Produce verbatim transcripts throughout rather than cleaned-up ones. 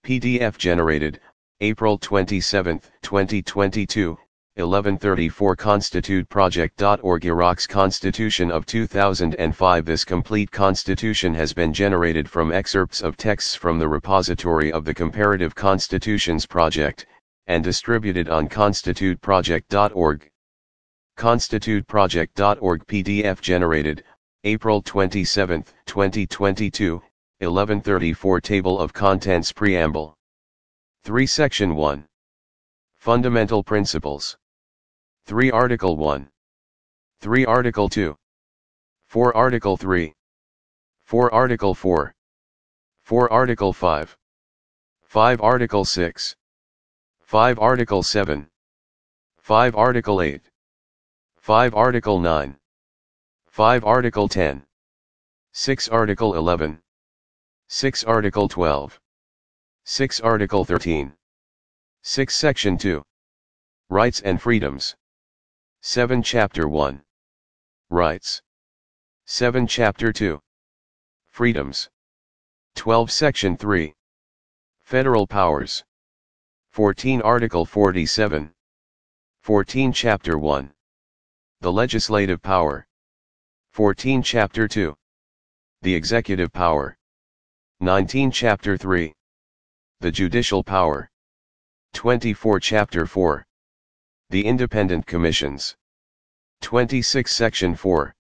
P D F generated, April twenty-seventh, twenty twenty-two, eleven thirty-four constitute project dot org Iraq's Constitution of two thousand five. This complete constitution has been generated from excerpts of texts from the repository of the Comparative Constitutions Project, and distributed on constitute project dot org. constitute project dot org P D F generated, April twenty-seventh, twenty twenty-two, eleven thirty-four Table of Contents Preamble. three Section one. Fundamental Principles. three Article one. three Article two. four Article three. four Article four. four Article five. five Article six. five Article seven. five Article eight. five Article nine. five Article ten. six Article eleven. six Article twelve. six Article thirteen. six Section two. Rights and Freedoms. seven Chapter one. Rights. seven Chapter two. Freedoms. twelve Section three. Federal Powers. fourteen Article forty-seven. fourteen Chapter one. The Legislative Power. fourteen Chapter two. The Executive Power. nineteen Chapter three. The Judicial Power. twenty-four Chapter four. The Independent Commissions. twenty-six Section four.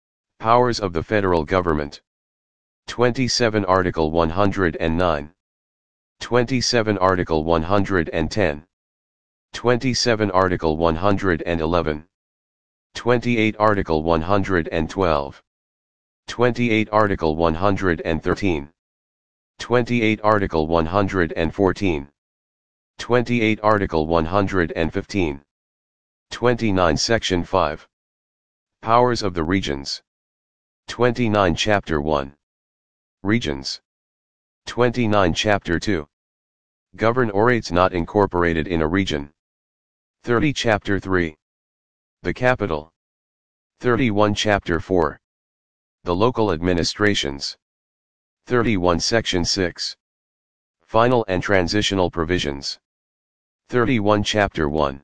Powers of the Federal Government. twenty-seven Article one hundred nine. twenty-seven Article one hundred ten. twenty-seven Article one hundred eleven. twenty-eight Article one hundred twelve. twenty-eight Article one hundred thirteen. twenty-eight Article one hundred fourteen. twenty-eight Article one hundred fifteen. twenty-nine Section five. Powers of the Regions. twenty-nine Chapter one. Regions. twenty-nine Chapter two. Governorates not incorporated in a region. thirty Chapter three. The Capital. thirty-one Chapter four. The Local Administrations. thirty-one Section six. Final and Transitional Provisions. thirty-one Chapter one.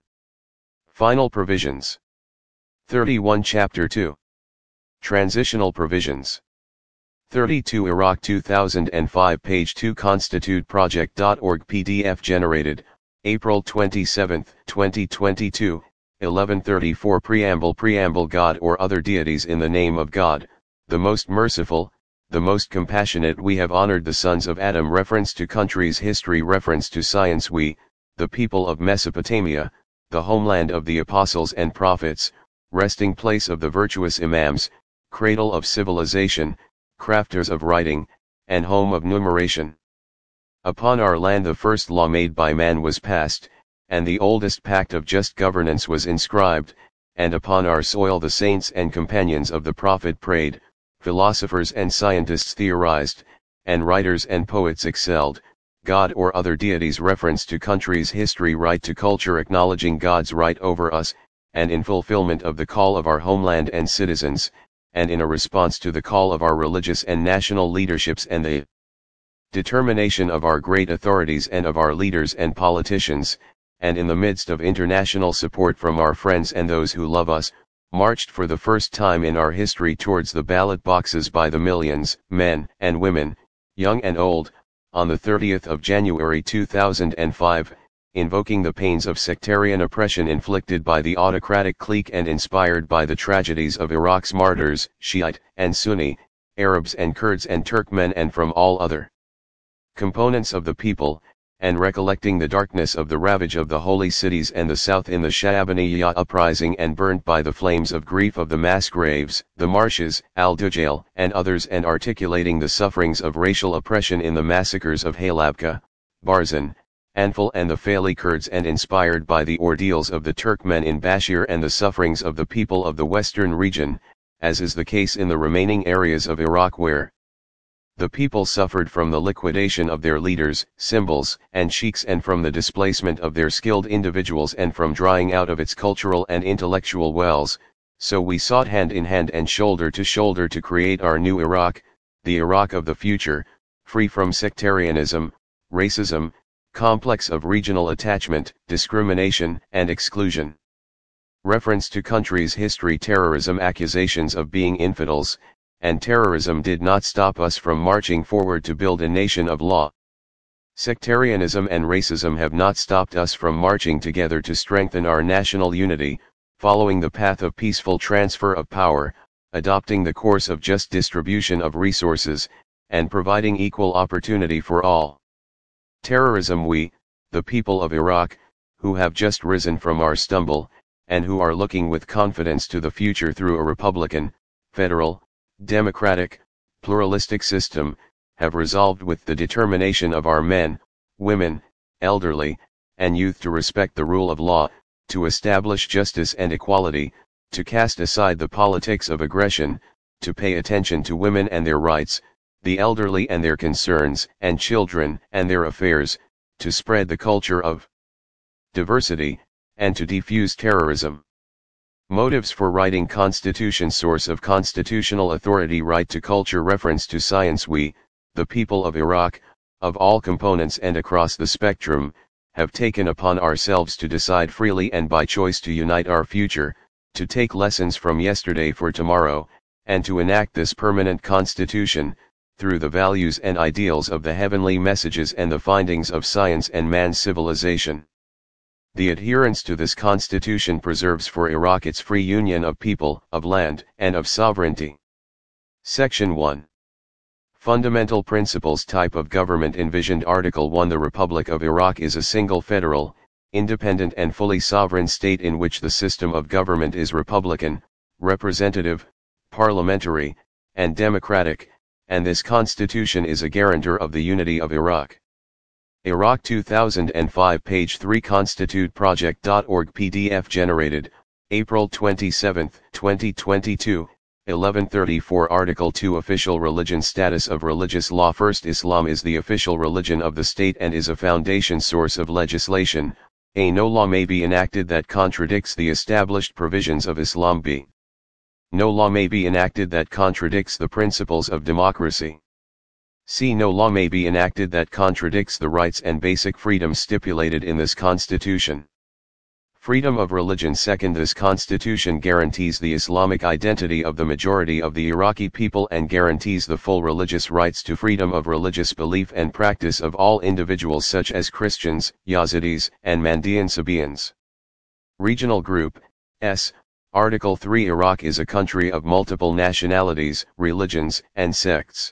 Final Provisions. thirty-one Chapter two. Transitional Provisions. thirty-two Iraq two thousand five Page two constitute project dot org P D F generated, April twenty-seventh, twenty twenty-two, eleven thirty-four Preamble Preamble God or other deities in the name of God, the most merciful, the most compassionate, we have honored the sons of Adam. Reference to countries. History. Reference to science. We, the people of Mesopotamia, the homeland of the apostles and prophets, resting place of the virtuous imams, cradle of civilization, crafters of writing, and home of numeration. Upon our land the first law made by man was passed, and the oldest pact of just governance was inscribed, and upon our soil the saints and companions of the prophet prayed, philosophers and scientists theorized, and writers and poets excelled. God or other deities. Reference to countries. History. Right to culture. Acknowledging God's right over us, and in fulfillment of the call of our homeland and citizens, and in a response to the call of our religious and national leaderships and the determination of our great authorities and of our leaders and politicians, and in the midst of international support from our friends and those who love us, marched for the first time in our history towards the ballot boxes by the millions, men and women, young and old, on the thirtieth of January two thousand five, invoking the pains of sectarian oppression inflicted by the autocratic clique and inspired by the tragedies of Iraq's martyrs, Shiite and Sunni, Arabs and Kurds and Turkmen and from all other components of the people, and recollecting the darkness of the ravage of the holy cities and the south in the Sha'baniyya uprising and burnt by the flames of grief of the mass graves, the marshes, Al-Dujail and others, and articulating the sufferings of racial oppression in the massacres of Halabka, Barzan, Anfal and the Faili Kurds, and inspired by the ordeals of the Turkmen in Bashir and the sufferings of the people of the western region, as is the case in the remaining areas of Iraq where the people suffered from the liquidation of their leaders, symbols, and sheikhs, and from the displacement of their skilled individuals, and from drying out of its cultural and intellectual wells. So we sought hand in hand and shoulder to shoulder to create our new Iraq, the Iraq of the future, free from sectarianism, racism, complex of regional attachment, discrimination, and exclusion. Reference to country's history. Terrorism. Accusations of being infidels, and terrorism did not stop us from marching forward to build a nation of law. Sectarianism and racism have not stopped us from marching together to strengthen our national unity, following the path of peaceful transfer of power, adopting the course of just distribution of resources, and providing equal opportunity for all. Terrorism. We, the people of Iraq, who have just risen from our stumble, and who are looking with confidence to the future through a republican, federal, democratic, pluralistic system, have resolved with the determination of our men, women, elderly, and youth to respect the rule of law, to establish justice and equality, to cast aside the politics of aggression, to pay attention to women and their rights, the elderly and their concerns, and children and their affairs, to spread the culture of diversity, and to defuse terrorism. Motives for writing Constitution. Source of constitutional authority. Right to culture. Reference to science. We, the people of Iraq, of all components and across the spectrum, have taken upon ourselves to decide freely and by choice to unite our future, to take lessons from yesterday for tomorrow, and to enact this permanent constitution, through the values and ideals of the heavenly messages and the findings of science and man's civilization. The adherence to this constitution preserves for Iraq its free union of people, of land, and of sovereignty. Section one. Fundamental Principles. Type of government envisioned. Article one. The Republic of Iraq is a single federal, independent and fully sovereign state in which the system of government is republican, representative, parliamentary, and democratic, and this constitution is a guarantor of the unity of Iraq. Iraq two thousand five, page three. Constitute Project dot org. P D F generated, April twenty-seventh, twenty twenty-two, eleven thirty-four. Article two. Official religion. Status of religious law. First, Islam is the official religion of the state and is a foundation source of legislation. A. No law may be enacted that contradicts the established provisions of Islam. B. No law may be enacted that contradicts the principles of democracy. C. No law may be enacted that contradicts the rights and basic freedoms stipulated in this Constitution. Freedom of religion. Second, this Constitution guarantees the Islamic identity of the majority of the Iraqi people and guarantees the full religious rights to freedom of religious belief and practice of all individuals such as Christians, Yazidis, and Mandaean Sabians. Regional Group, S. Article three. Iraq is a country of multiple nationalities, religions, and sects.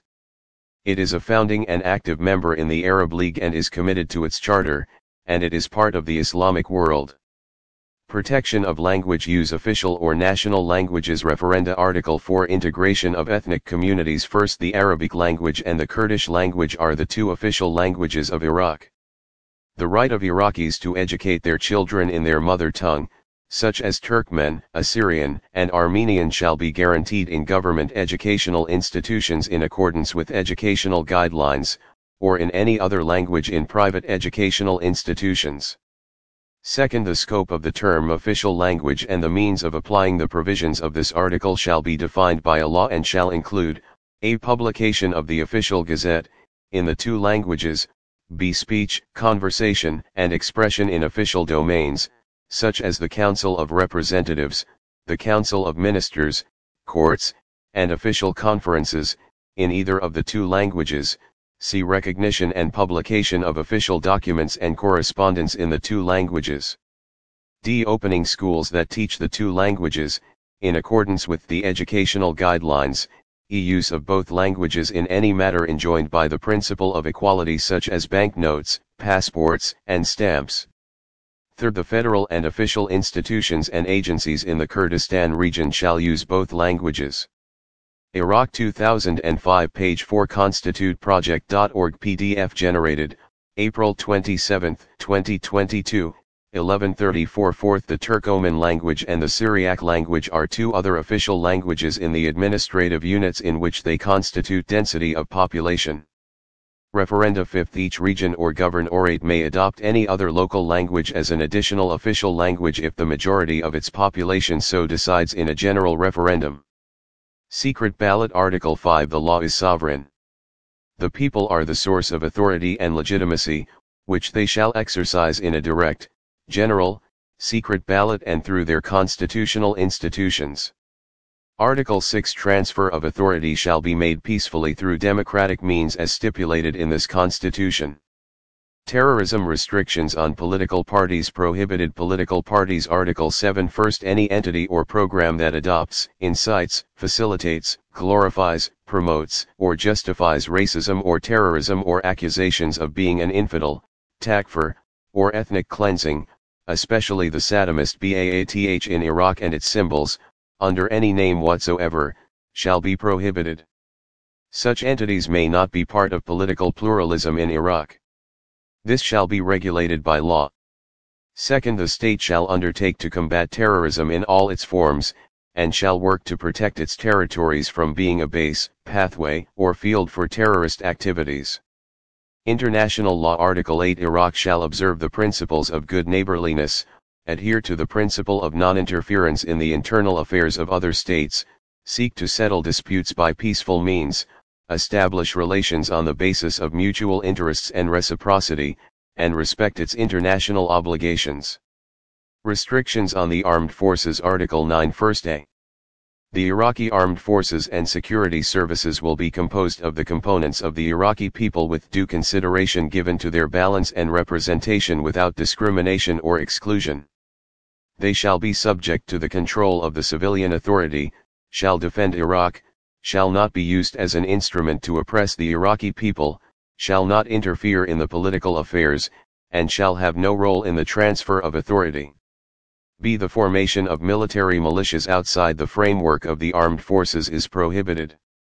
It is a founding and active member in the Arab League and is committed to its charter, and it is part of the Islamic world. Protection of language use. Official or national languages. Referenda. Article four. Integration of ethnic communities. First, the Arabic language and the Kurdish language are the two official languages of Iraq. The right of Iraqis to educate their children in their mother tongue, such as Turkmen, Assyrian, and Armenian, shall be guaranteed in government educational institutions in accordance with educational guidelines, or in any other language in private educational institutions. Second, the scope of the term official language and the means of applying the provisions of this article shall be defined by a law and shall include, a. Publication of the official gazette, in the two languages, b. Speech, conversation, and expression in official domains, such as the Council of Representatives, the Council of Ministers, courts, and official conferences, in either of the two languages. C. Recognition and publication of official documents and correspondence in the two languages. D. Opening schools that teach the two languages, in accordance with the educational guidelines. E. Use of both languages in any matter enjoined by the principle of equality, such as banknotes, passports, and stamps. Third, the federal and official institutions and agencies in the Kurdistan region shall use both languages. Iraq two thousand five, page four. Constitute Project dot org. P D F generated, April twenty-seventh, twenty twenty-two, eleven thirty-four. Fourth, the Turkoman language and the Syriac language are two other official languages in the administrative units in which they constitute density of population. Referenda. Fifth, each region or governorate may adopt any other local language as an additional official language if the majority of its population so decides in a general referendum. Secret ballot. Article five. The law is sovereign. The people are the source of authority and legitimacy, which they shall exercise in a direct, general, secret ballot and through their constitutional institutions. Article six Transfer of authority shall be made peacefully through democratic means as stipulated in this Constitution. Terrorism restrictions on political parties prohibited. Political parties Article seven First, any entity or program that adopts, incites, facilitates, glorifies, promotes, or justifies racism or terrorism or accusations of being an infidel, takfir, or ethnic cleansing, especially the Saddamist Ba'ath in Iraq and its symbols, under any name whatsoever, shall be prohibited. Such entities may not be part of political pluralism in Iraq. This shall be regulated by law. Second, the state shall undertake to combat terrorism in all its forms, and shall work to protect its territories from being a base, pathway, or field for terrorist activities. International law Article eight Iraq shall observe the principles of good neighborliness, adhere to the principle of non-interference in the internal affairs of other states, seek to settle disputes by peaceful means, establish relations on the basis of mutual interests and reciprocity, and respect its international obligations. Restrictions on the Armed Forces Article nine First A. The Iraqi Armed Forces and Security Services will be composed of the components of the Iraqi people with due consideration given to their balance and representation without discrimination or exclusion. They shall be subject to the control of the civilian authority, shall defend Iraq, shall not be used as an instrument to oppress the Iraqi people, shall not interfere in the political affairs, and shall have no role in the transfer of authority. B. The formation of military militias outside the framework of the armed forces is prohibited.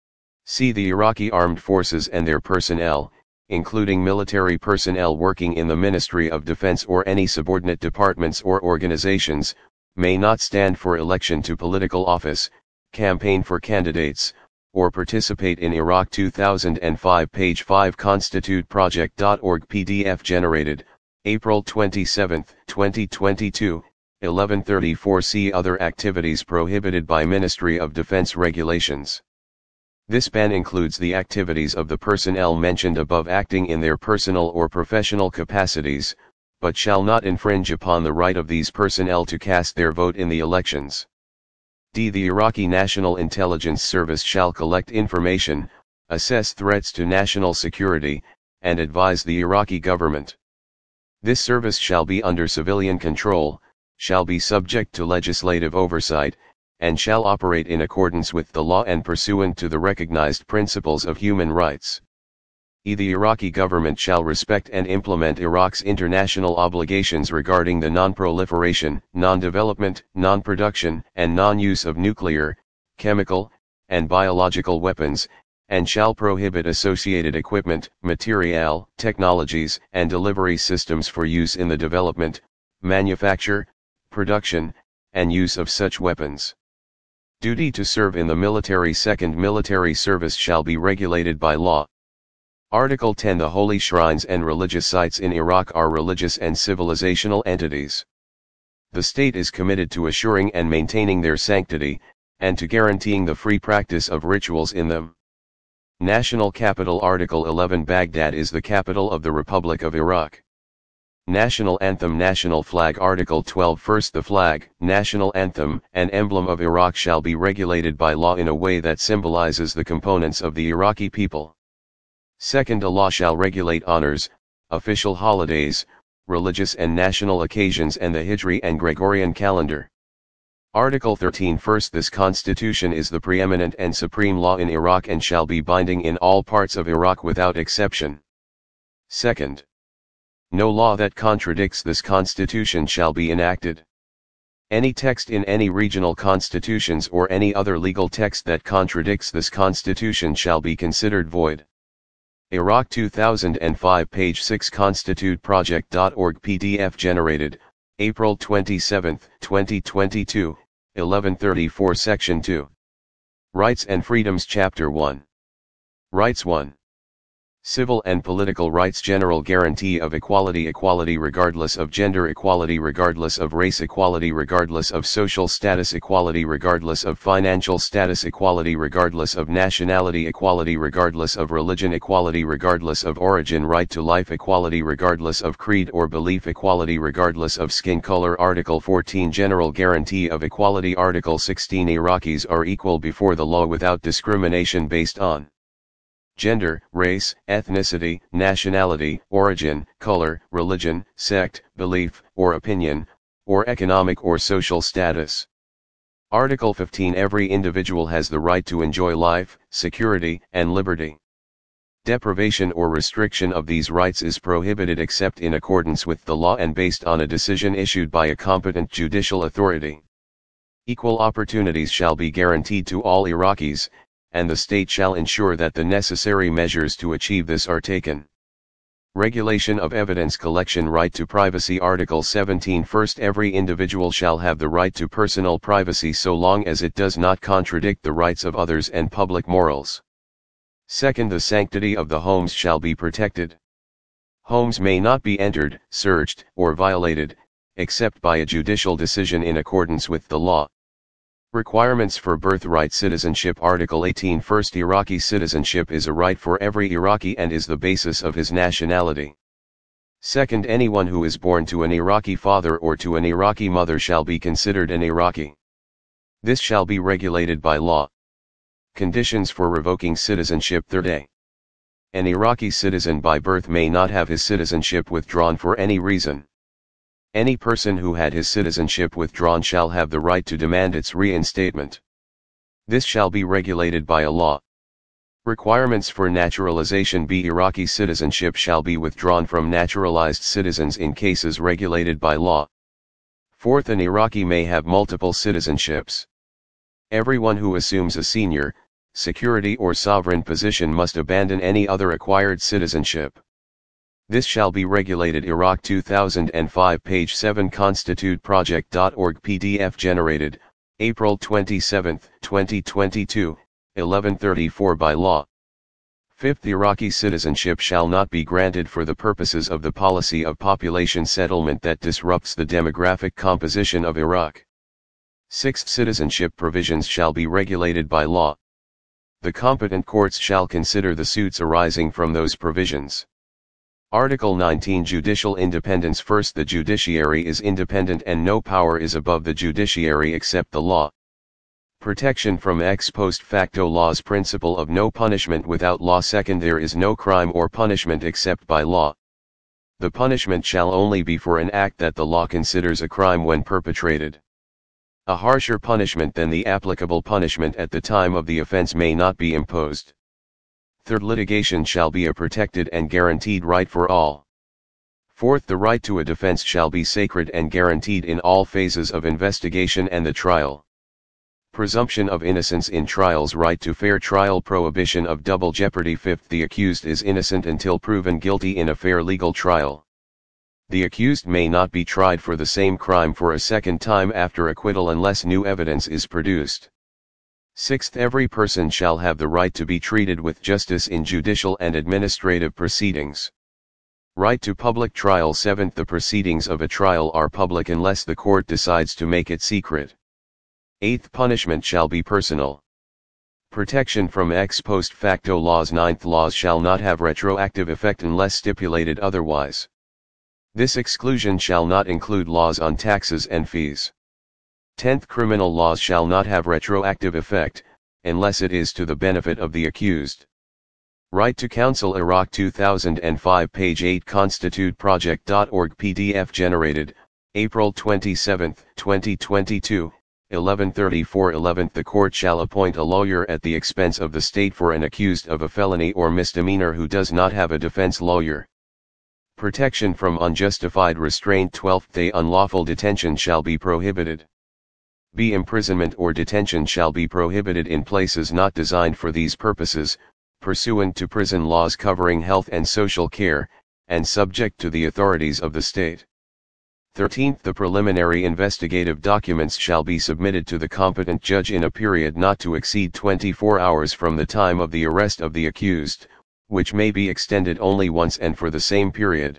C. The Iraqi armed forces and their personnel, including military personnel working in the Ministry of Defense or any subordinate departments or organizations, may not stand for election to political office, campaign for candidates, or participate in Iraq two thousand five page five constitute project dot org P D F generated, April twenty-seventh, twenty twenty-two, eleven thirty-four C. Other activities prohibited by Ministry of Defense regulations. This ban includes the activities of the personnel mentioned above acting in their personal or professional capacities, but shall not infringe upon the right of these personnel to cast their vote in the elections. D. The Iraqi National Intelligence Service shall collect information, assess threats to national security, and advise the Iraqi government. This service shall be under civilian control, shall be subject to legislative oversight, and shall operate in accordance with the law and pursuant to the recognized principles of human rights. E. The Iraqi government shall respect and implement Iraq's international obligations regarding the non-proliferation, non-development, non-production, and non-use of nuclear, chemical, and biological weapons, and shall prohibit associated equipment, material, technologies, and delivery systems for use in the development, manufacture, production, and use of such weapons. Duty to serve in the military. Second, military service shall be regulated by law. Article ten The holy shrines and religious sites in Iraq are religious and civilizational entities. The state is committed to assuring and maintaining their sanctity, and to guaranteeing the free practice of rituals in them. National capital Article eleven Baghdad is the capital of the Republic of Iraq. National anthem National flag Article twelve First, the flag, national anthem, and emblem of Iraq shall be regulated by law in a way that symbolizes the components of the Iraqi people. Second, a law shall regulate honors, official holidays, religious and national occasions and the Hijri and Gregorian calendar. Article thirteen First, this constitution is the preeminent and supreme law in Iraq and shall be binding in all parts of Iraq without exception. Second, no law that contradicts this constitution shall be enacted. Any text in any regional constitutions or any other legal text that contradicts this constitution shall be considered void. Iraq two thousand five page six constitute project dot org P D F generated, April twenty-seventh, twenty twenty-two, eleven thirty-four Section two. Rights and Freedoms Chapter one. Rights one. Civil and political rights. General guarantee of equality. Equality regardless of gender. Equality regardless of race. Equality regardless of social status. Equality regardless of financial status. Equality regardless of nationality. Equality regardless of religion. Equality regardless of origin. Right to life. Equality regardless of creed or belief. Equality regardless of skin color. Article fourteen General guarantee of equality. Article sixteen Iraqis are equal before the law without discrimination based on gender, race, ethnicity, nationality, origin, color, religion, sect, belief, or opinion, or economic or social status. Article fifteen Every individual has the right to enjoy life, security, and liberty. Deprivation or restriction of these rights is prohibited except in accordance with the law and based on a decision issued by a competent judicial authority. Equal opportunities shall be guaranteed to all Iraqis, and the state shall ensure that the necessary measures to achieve this are taken. Regulation of evidence collection. Right to privacy. Article seventeen First, every individual shall have the right to personal privacy so long as it does not contradict the rights of others and public morals. Second, the sanctity of the homes shall be protected. Homes may not be entered, searched, or violated, except by a judicial decision in accordance with the law. Requirements for birthright citizenship. Article eighteen First, Iraqi citizenship is a right for every Iraqi and is the basis of his nationality. Second, anyone who is born to an Iraqi father or to an Iraqi mother shall be considered an Iraqi. This shall be regulated by law. Conditions for revoking citizenship. Third, A. An Iraqi citizen by birth may not have his citizenship withdrawn for any reason. Any person who had his citizenship withdrawn shall have the right to demand its reinstatement. This shall be regulated by a law. Requirements for naturalization. B. Iraqi citizenship shall be withdrawn from naturalized citizens in cases regulated by law. Fourth, an Iraqi may have multiple citizenships. Everyone who assumes a senior, security or sovereign position must abandon any other acquired citizenship. This shall be regulated. Iraq two thousand five, page seven, constitute project dot org P D F generated, April twenty-seventh, twenty twenty-two, eleven thirty-four by law. Fifth, Iraqi citizenship shall not be granted for the purposes of the policy of population settlement that disrupts the demographic composition of Iraq. Sixth, citizenship provisions shall be regulated by law. The competent courts shall consider the suits arising from those provisions. Article nineteen Judicial independence. First, the judiciary is independent and no power is above the judiciary except the law. Protection from ex post facto laws. Principle of no punishment without law. Second, there is no crime or punishment except by law. The punishment shall only be for an act that the law considers a crime when perpetrated. A harsher punishment than the applicable punishment at the time of the offense may not be imposed. Third, litigation shall be a protected and guaranteed right for all. Fourth, the right to a defense shall be sacred and guaranteed in all phases of investigation and the trial. Presumption of innocence in trials. Right to fair trial. Prohibition of double jeopardy. Fifth, the accused is innocent until proven guilty in a fair legal trial. The accused may not be tried for the same crime for a second time after acquittal unless new evidence is produced. Sixth, every person shall have the right to be treated with justice in judicial and administrative proceedings. Right to public trial. Seventh, the proceedings of a trial are public unless the court decides to make it secret. Eighth, punishment shall be personal. Protection from ex post facto laws. Ninth, laws shall not have retroactive effect unless stipulated otherwise. This exclusion shall not include laws on taxes and fees. Tenth, criminal laws shall not have retroactive effect, unless it is to the benefit of the accused. Right to counsel. Iraq two thousand five, page eight, constitute project dot org P D F generated, April twenty-seventh, twenty twenty-two, eleven thirty-four. eleventh, the court shall appoint a lawyer at the expense of the state for an accused of a felony or misdemeanor who does not have a defense lawyer. Protection from unjustified restraint. twelfth, day unlawful detention shall be prohibited. B. Imprisonment or detention shall be prohibited in places not designed for these purposes, pursuant to prison laws covering health and social care, and subject to the authorities of the state. thirteenth, the preliminary investigative documents shall be submitted to the competent judge in a period not to exceed twenty-four hours from the time of the arrest of the accused, which may be extended only once and for the same period.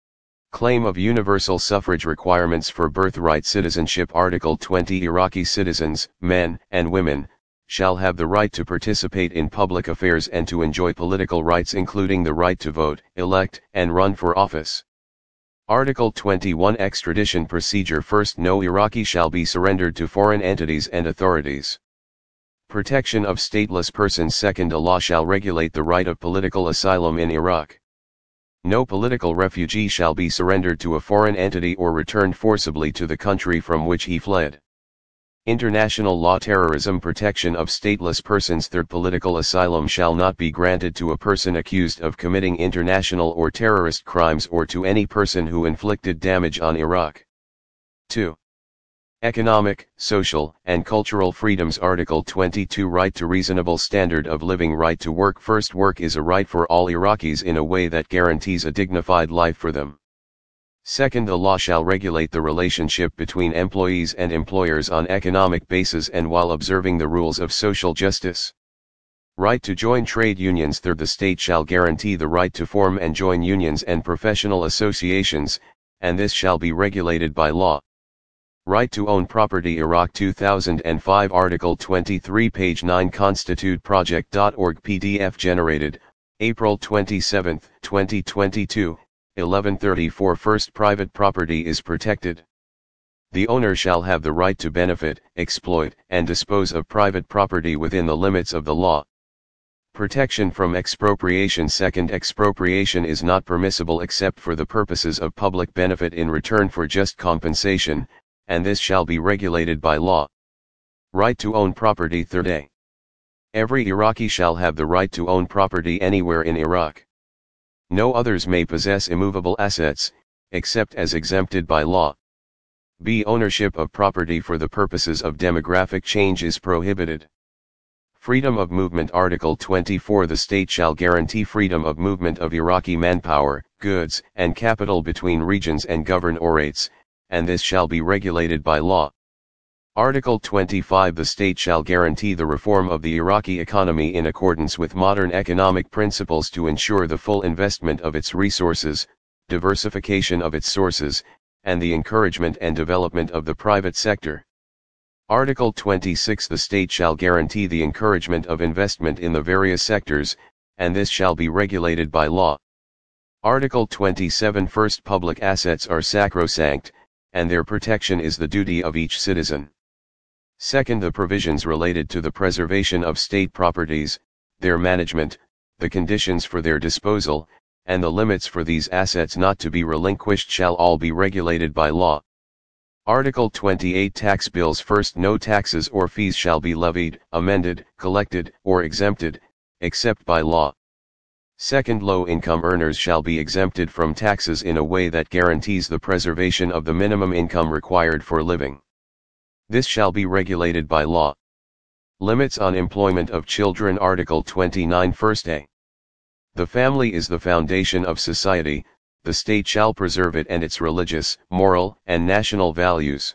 Claim of universal suffrage requirements for birthright citizenship. Article twenty. Iraqi citizens, men and women, shall have the right to participate in public affairs and to enjoy political rights including the right to vote, elect, and run for office. Article twenty-one. Extradition procedure. First, no Iraqi shall be surrendered to foreign entities and authorities. Protection of stateless persons. Second, a law shall regulate the right of political asylum in Iraq. No political refugee shall be surrendered to a foreign entity or returned forcibly to the country from which he fled. International law. Terrorism. Protection of stateless persons. Third, political asylum shall not be granted to a person accused of committing international or terrorist crimes or to any person who inflicted damage on Iraq. two. Economic, social, and cultural freedoms. Article twenty-two. Right to reasonable standard of living. Right to work. First, work is a right for all Iraqis in a way that guarantees a dignified life for them. Second, the law shall regulate the relationship between employees and employers on economic basis and while observing the rules of social justice. Right to join trade unions. Third, the state shall guarantee the right to form and join unions and professional associations, and this shall be regulated by law. Right to own property. Iraq two thousand five. Article twenty-three. Page nine. Constitute project dot org. P D F generated, April twenty-seventh, twenty twenty-two, eleven thirty-four. First, private property is protected. The owner shall have the right to benefit, exploit, and dispose of private property within the limits of the law. Protection from expropriation. Second, expropriation is not permissible except for the purposes of public benefit in return for just compensation, and this shall be regulated by law. Right to own property. Third, a. Every Iraqi shall have the right to own property anywhere in Iraq. No others may possess immovable assets, except as exempted by law. B. Ownership of property for the purposes of demographic change is prohibited. Freedom of movement. Article twenty-four. The state shall guarantee freedom of movement of Iraqi manpower, goods, and capital between regions and governorates, and this shall be regulated by law. Article twenty-five. The state shall guarantee the reform of the Iraqi economy in accordance with modern economic principles to ensure the full investment of its resources, diversification of its sources, and the encouragement and development of the private sector. Article twenty-six. The state shall guarantee the encouragement of investment in the various sectors, and this shall be regulated by law. Article twenty-seven. First, public assets are sacrosanct, and their protection is the duty of each citizen. Second, the provisions related to the preservation of state properties, their management, the conditions for their disposal, and the limits for these assets not to be relinquished shall all be regulated by law. Article twenty-eight. Tax bills. First, no taxes or fees shall be levied, amended, collected, or exempted, except by law. Second, low-income earners shall be exempted from taxes in a way that guarantees the preservation of the minimum income required for living. This shall be regulated by law. Limits on employment of children. Article twenty-nine. First, a. The family is the foundation of society. The state shall preserve it and its religious, moral, and national values.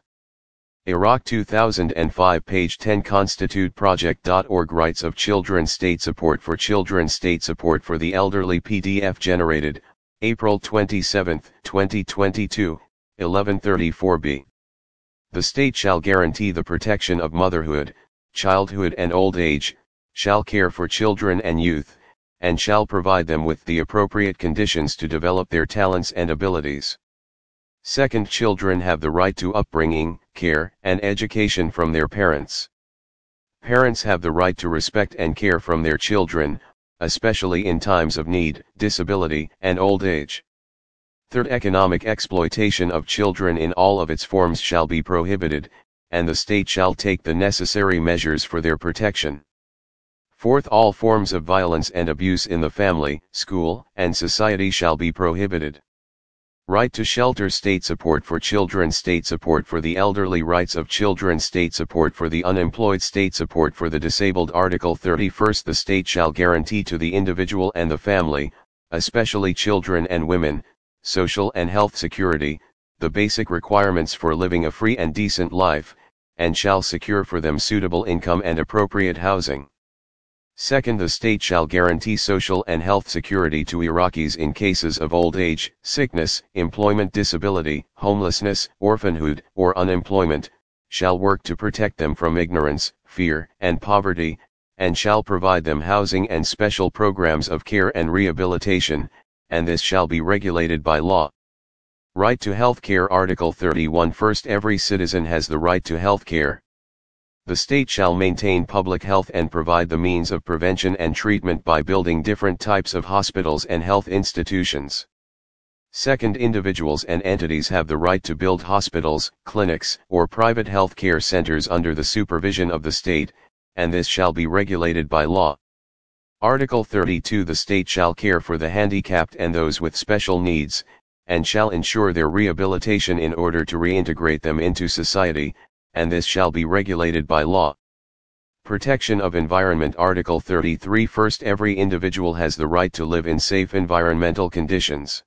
Iraq two thousand five. Page ten. Constitute project dot org. Rights of children. State support for children. State support for the elderly. P D F generated, April twenty-seventh, twenty twenty-two, eleven thirty-four b. The state shall guarantee the protection of motherhood, childhood and old age, shall care for children and youth, and shall provide them with the appropriate conditions to develop their talents and abilities. Second, children have the right to upbringing, care, and education from their parents. Parents have the right to respect and care from their children, especially in times of need, disability, and old age. Third, economic exploitation of children in all of its forms shall be prohibited, and the state shall take the necessary measures for their protection. Fourth, all forms of violence and abuse in the family, school, and society shall be prohibited. Right to shelter. State support for children. State support for the elderly. Rights of children. State support for the unemployed. State support for the disabled. Article thirty-first. The state shall guarantee to the individual and the family, especially children and women, social and health security, the basic requirements for living a free and decent life, and shall secure for them suitable income and appropriate housing. Second, the state shall guarantee social and health security to Iraqis in cases of old age, sickness, employment disability, homelessness, orphanhood, or unemployment, shall work to protect them from ignorance, fear, and poverty, and shall provide them housing and special programs of care and rehabilitation, and this shall be regulated by law. Right to health care. Article thirty-one. First, every citizen has the right to health care. The state shall maintain public health and provide the means of prevention and treatment by building different types of hospitals and health institutions. Second, individuals and entities have the right to build hospitals, clinics, or private health care centers under the supervision of the state, and this shall be regulated by law. Article thirty-two. The state shall care for the handicapped and those with special needs, and shall ensure their rehabilitation in order to reintegrate them into society, and this shall be regulated by law. Protection of environment. Article thirty-three. First, every individual has the right to live in safe environmental conditions.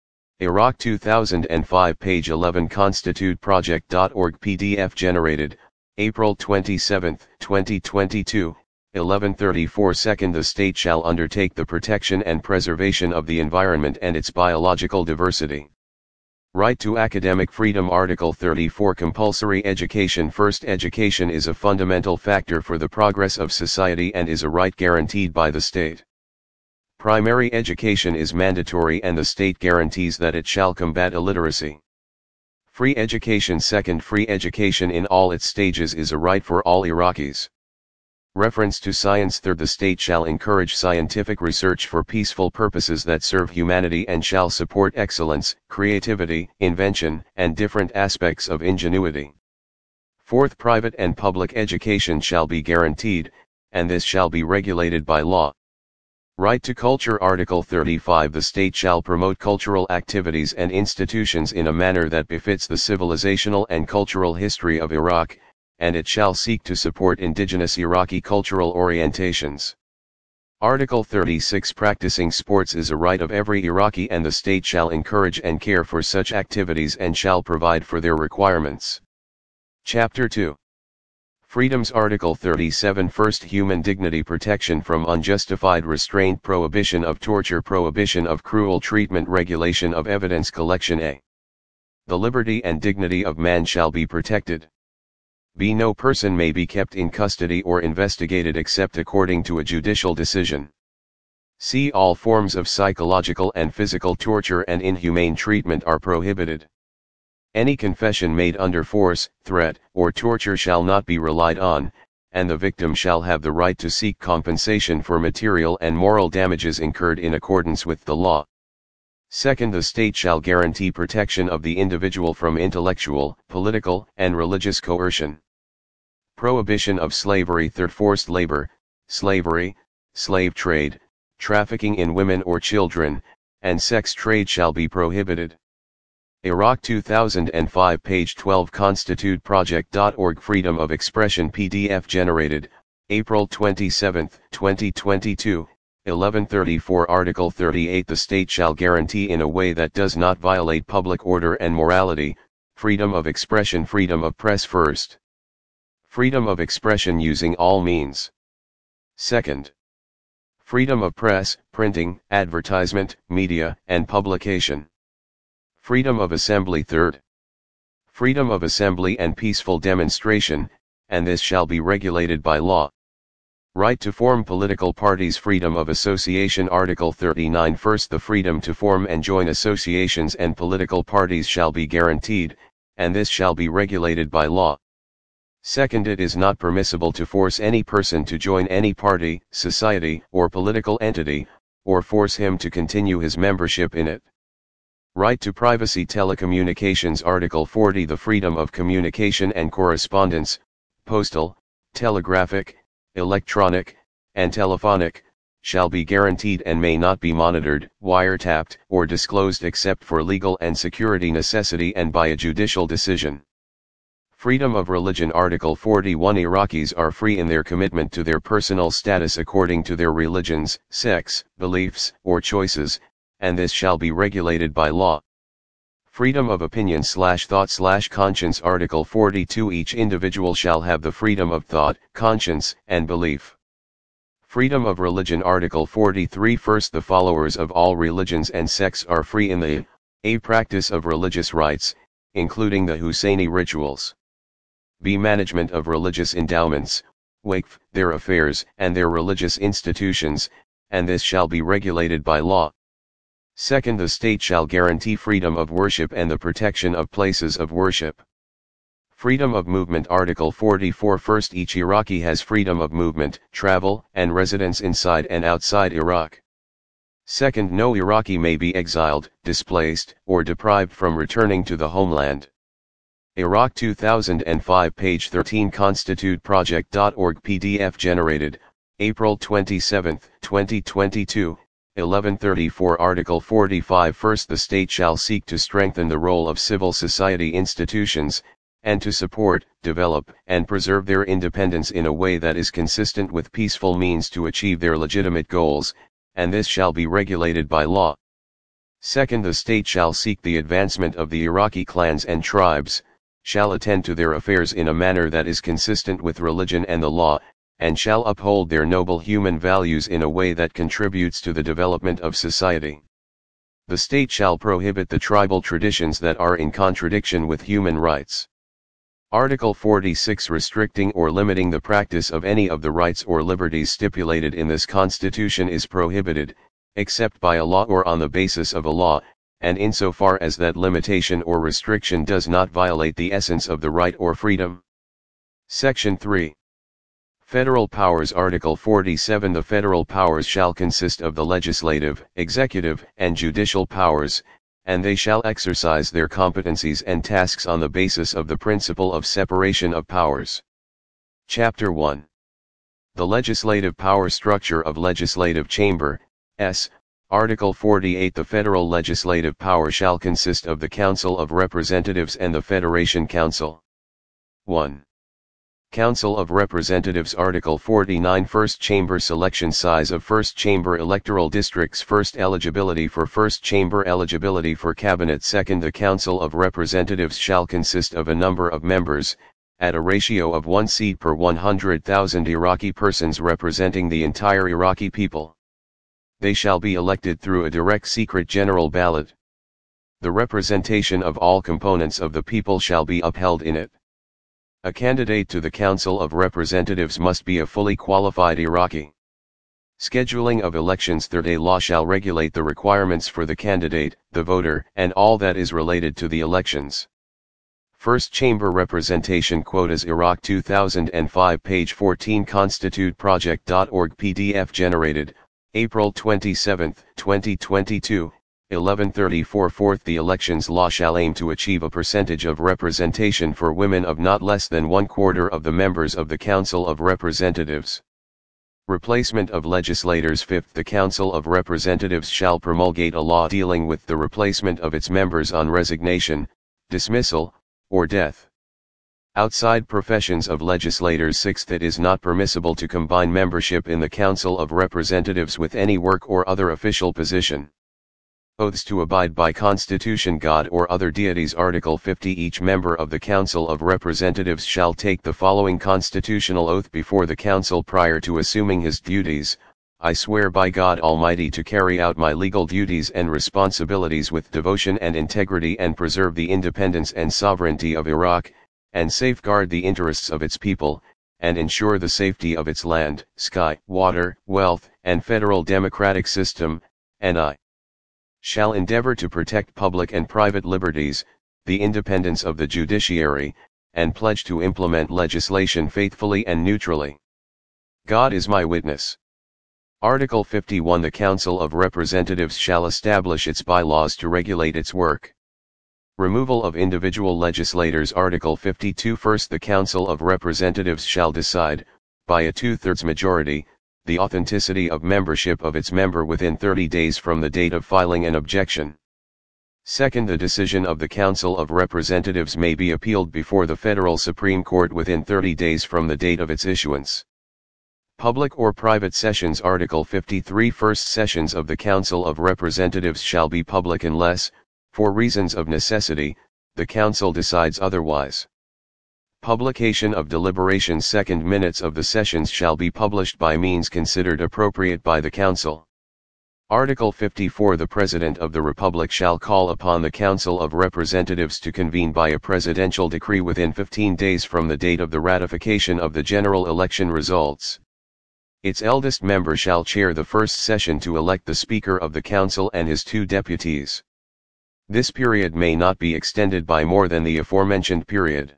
Iraq two thousand five, page eleven. constitute project dot org P D F generated, April twenty-seventh, twenty twenty-two, eleven thirty-four. Second, the state shall undertake the protection and preservation of the environment and its biological diversity. Right to academic freedom. Article thirty-four. Compulsory education. First, education is a fundamental factor for the progress of society and is a right guaranteed by the state. Primary education is mandatory and the state guarantees that it shall combat illiteracy. Free education. Second, free education in all its stages is a right for all Iraqis. Reference to science. Third, the state shall encourage scientific research for peaceful purposes that serve humanity and shall support excellence, creativity, invention, and different aspects of ingenuity. Fourth, private and public education shall be guaranteed, and this shall be regulated by law. Right to culture. Article thirty-five. The state shall promote cultural activities and institutions in a manner that befits the civilizational and cultural history of Iraq, and it shall seek to support indigenous Iraqi cultural orientations. Article thirty-six. Practicing sports is a right of every Iraqi and the state shall encourage and care for such activities and shall provide for their requirements. Chapter two. Freedoms. Article thirty-seven. First, human dignity. Protection from unjustified restraint. Prohibition of torture. Prohibition of cruel treatment. Regulation of evidence collection. A. The liberty and dignity of man shall be protected. B. No person may be kept in custody or investigated except according to a judicial decision. C. All forms of psychological and physical torture and inhumane treatment are prohibited. Any confession made under force, threat, or torture shall not be relied on, and the victim shall have the right to seek compensation for material and moral damages incurred in accordance with the law. Second, the state shall guarantee protection of the individual from intellectual, political, and religious coercion. Prohibition of slavery. Third, forced labor, slavery, slave trade, trafficking in women or children, and sex trade shall be prohibited. Iraq two thousand five, page twelve. constitute project dot org Freedom of expression. P D F generated, April twenty-seventh, twenty twenty-two. eleven thirty-four. Article thirty-eight. The state shall guarantee in a way that does not violate public order and morality, freedom of expression. Freedom of press. First, freedom of expression using all means. Second, freedom of press, printing, advertisement, media, and publication. Freedom of assembly. Third, freedom of assembly and peaceful demonstration, and this shall be regulated by law. Right to form political parties. Freedom of association. Article thirty-nine. First, the freedom to form and join associations and political parties shall be guaranteed, and this shall be regulated by law. Second, it is not permissible to force any person to join any party, society, or political entity, or force him to continue his membership in it. Right to privacy. Telecommunications. Article forty. The freedom of communication and correspondence, postal, telegraphic, electronic, and telephonic, shall be guaranteed and may not be monitored, wiretapped, or disclosed except for legal and security necessity and by a judicial decision. Freedom of religion. Article forty-one. Iraqis are free in their commitment to their personal status according to their religions, sects, beliefs, or choices, and this shall be regulated by law. Freedom of opinion slash thought slash conscience. Article forty-two. Each individual shall have the freedom of thought, conscience, and belief. Freedom of religion. Article forty-three. First, the followers of all religions and sects are free in the a practice of religious rites, including the Husseini rituals. B. Management of religious endowments, waqf, their affairs and their religious institutions, and this shall be regulated by law. Second, the state shall guarantee freedom of worship and the protection of places of worship. Freedom of movement. Article forty-four. First, each Iraqi has freedom of movement, travel, and residence inside and outside Iraq. Second, no Iraqi may be exiled, displaced, or deprived from returning to the homeland. Iraq two thousand five, page thirteen. constitute project dot org P D F generated, April twenty-seventh, twenty twenty-two, eleven thirty-four. Article forty-five. First, the state shall seek to strengthen the role of civil society institutions, and to support, develop, and preserve their independence in a way that is consistent with peaceful means to achieve their legitimate goals, and this shall be regulated by law. Second, the state shall seek the advancement of the Iraqi clans and tribes, shall attend to their affairs in a manner that is consistent with religion and the law, and shall uphold their noble human values in a way that contributes to the development of society. The state shall prohibit the tribal traditions that are in contradiction with human rights. Article forty-six. Restricting or limiting the practice of any of the rights or liberties stipulated in this Constitution is prohibited, except by a law or on the basis of a law, and insofar as that limitation or restriction does not violate the essence of the right or freedom. Section three. Federal powers. Article forty-seven. The federal powers shall consist of the legislative, executive, and judicial powers, and they shall exercise their competencies and tasks on the basis of the principle of separation of powers. Chapter one. The legislative power structure of Legislative Chamber, S. Article forty-eight. The federal legislative power shall consist of the Council of Representatives and the Federation Council. one. Council of Representatives. Article forty-nine. First Chamber selection. Size of First Chamber electoral districts. First, eligibility for First Chamber. Eligibility for Cabinet. Second, the Council of Representatives shall consist of a number of members, at a ratio of one seat per one hundred thousand Iraqi persons representing the entire Iraqi people. They shall be elected through a direct secret general ballot. The representation of all components of the people shall be upheld in it. A candidate to the Council of Representatives must be a fully qualified Iraqi. Scheduling of elections. Third, a law shall regulate the requirements for the candidate, the voter, and all that is related to the elections. First Chamber representation quotas. Iraq two thousand five, page fourteen. constitute project dot org P D F generated, April twenty-seventh, twenty twenty-two, eleven thirty-four. Fourth, the elections law shall aim to achieve a percentage of representation for women of not less than one quarter of the members of the Council of Representatives. Replacement of legislators. Fifth, the Council of Representatives shall promulgate a law dealing with the replacement of its members on resignation, dismissal, or death. Outside professions of legislators. Sixth, it is not permissible to combine membership in the Council of Representatives with any work or other official position. Oaths to abide by Constitution, God or other deities. Article fifty. Each member of the Council of Representatives shall take the following constitutional oath before the Council prior to assuming his duties: I swear by God Almighty to carry out my legal duties and responsibilities with devotion and integrity, and preserve the independence and sovereignty of Iraq, and safeguard the interests of its people, and ensure the safety of its land, sky, water, wealth, and federal democratic system, and I shall endeavor to protect public and private liberties, the independence of the judiciary, and pledge to implement legislation faithfully and neutrally. God is my witness. Article fifty-one. The Council of Representatives shall establish its bylaws to regulate its work. Removal of individual legislators. Article fifty-two. First, the Council of Representatives shall decide, by a two-thirds majority, the authenticity of membership of its member within thirty days from the date of filing an objection. Second, the decision of the Council of Representatives may be appealed before the Federal Supreme Court within thirty days from the date of its issuance. Public or private sessions. Article fifty-three. First sessions of the Council of Representatives shall be public unless, for reasons of necessity, the Council decides otherwise. Publication of deliberations. Second, minutes of the sessions shall be published by means considered appropriate by the Council. Article fifty-four. The President of the Republic shall call upon the Council of Representatives to convene by a presidential decree within fifteen days from the date of the ratification of the general election results. Its eldest member shall chair the first session to elect the Speaker of the Council and his two deputies. This period may not be extended by more than the aforementioned period.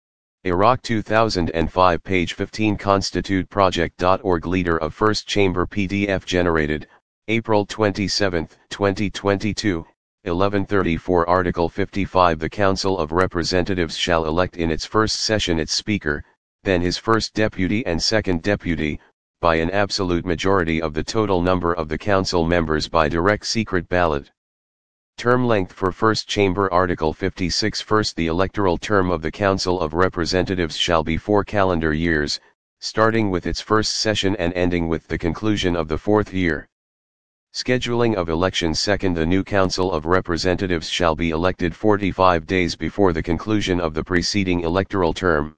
Iraq two thousand five, page fifteen. Constitute project dot org. Leader of First Chamber. P D F generated, April twenty-seventh, twenty twenty-two, eleven thirty-four. Article fifty-five. The Council of Representatives shall elect in its first session its Speaker, then his first deputy and second deputy, by an absolute majority of the total number of the Council members by direct secret ballot. Term length for First Chamber. Article fifty-six. First, the electoral term of the Council of Representatives shall be four calendar years, starting with its first session and ending with the conclusion of the fourth year. Scheduling of elections. Second, the new Council of Representatives shall be elected forty-five days before the conclusion of the preceding electoral term.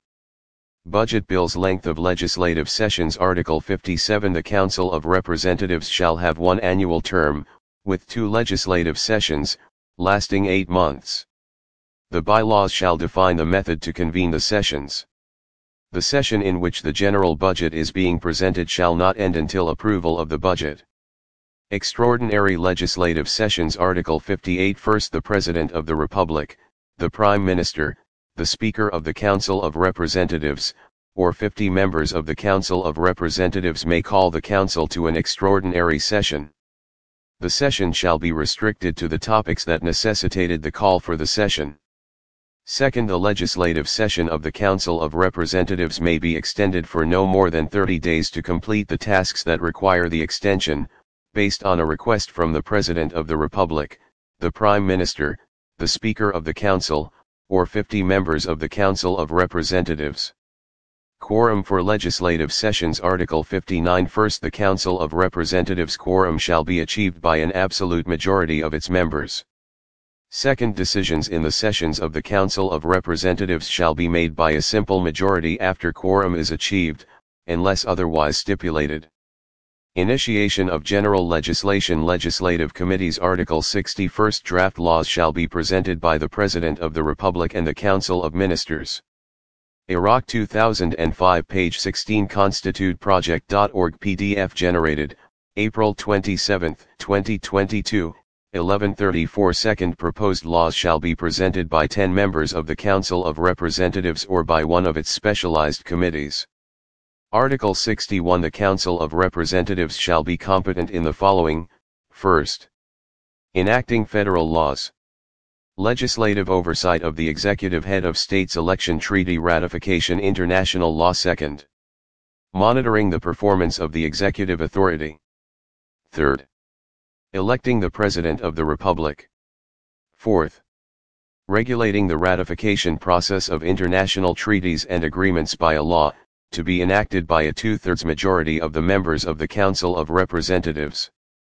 Budget bills. Length of legislative sessions. Article fifty-seven. The Council of Representatives shall have one annual term, with two legislative sessions, lasting eight months. The bylaws shall define the method to convene the sessions. The session in which the general budget is being presented shall not end until approval of the budget. Extraordinary legislative sessions. Article fifty-eight. First, the President of the Republic, the Prime Minister, the Speaker of the Council of Representatives, or fifty members of the Council of Representatives may call the Council to an extraordinary session. The session shall be restricted to the topics that necessitated the call for the session. Second, the legislative session of the Council of Representatives may be extended for no more than thirty days to complete the tasks that require the extension, based on a request from the President of the Republic, the Prime Minister, the Speaker of the Council, or fifty members of the Council of Representatives. Quorum for legislative sessions. Article fifty-nine. First, the Council of Representatives quorum shall be achieved by an absolute majority of its members. Second, decisions in the sessions of the Council of Representatives shall be made by a simple majority after quorum is achieved, unless otherwise stipulated. Initiation of general legislation. Legislative committees. Article sixty. First, draft laws shall be presented by the President of the Republic and the Council of Ministers. Iraq two thousand five, page sixteen. Constitute project dot org. P D F generated, April twenty-seventh, twenty twenty-two, eleven thirty-four. Second, proposed laws shall be presented by ten members of the Council of Representatives or by one of its specialized committees. Article sixty-one. The Council of Representatives shall be competent in the following: First, enacting federal laws. Legislative oversight of the executive head of states. Election treaty ratification. International law. Second, monitoring the performance of the executive authority. Third, electing the President of the Republic. Fourth, regulating the ratification process of international treaties and agreements by a law, to be enacted by a two-thirds majority of the members of the Council of Representatives.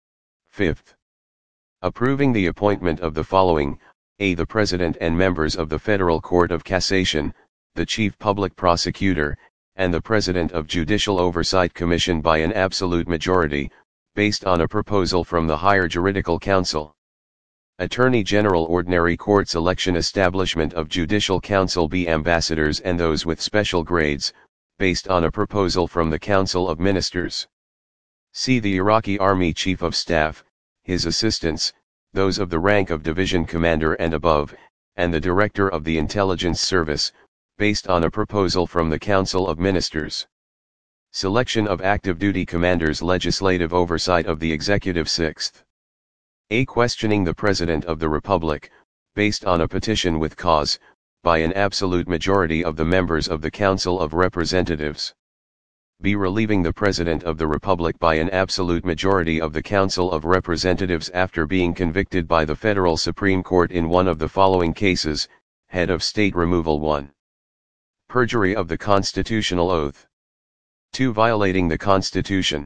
Fifth, approving the appointment of the following: A. The President and members of the Federal Court of Cassation, the Chief Public Prosecutor, and the President of Judicial Oversight Commission by an absolute majority, based on a proposal from the higher juridical council. Attorney General. Ordinary courts. Election. Establishment of Judicial Council. B. Ambassadors and those with special grades, based on a proposal from the Council of Ministers. C. The Iraqi Army Chief of Staff, his assistants, those of the rank of division commander and above, and the Director of the Intelligence Service, based on a proposal from the Council of Ministers. Selection of active duty commanders. Legislative oversight of the executive. Sixth, A. Questioning the President of the Republic, based on a petition with cause, by an absolute majority of the members of the Council of Representatives. B. Relieving the President of the Republic by an absolute majority of the Council of Representatives after being convicted by the Federal Supreme Court in one of the following cases: Head of State removal. one. Perjury of the constitutional oath. two. Violating the Constitution.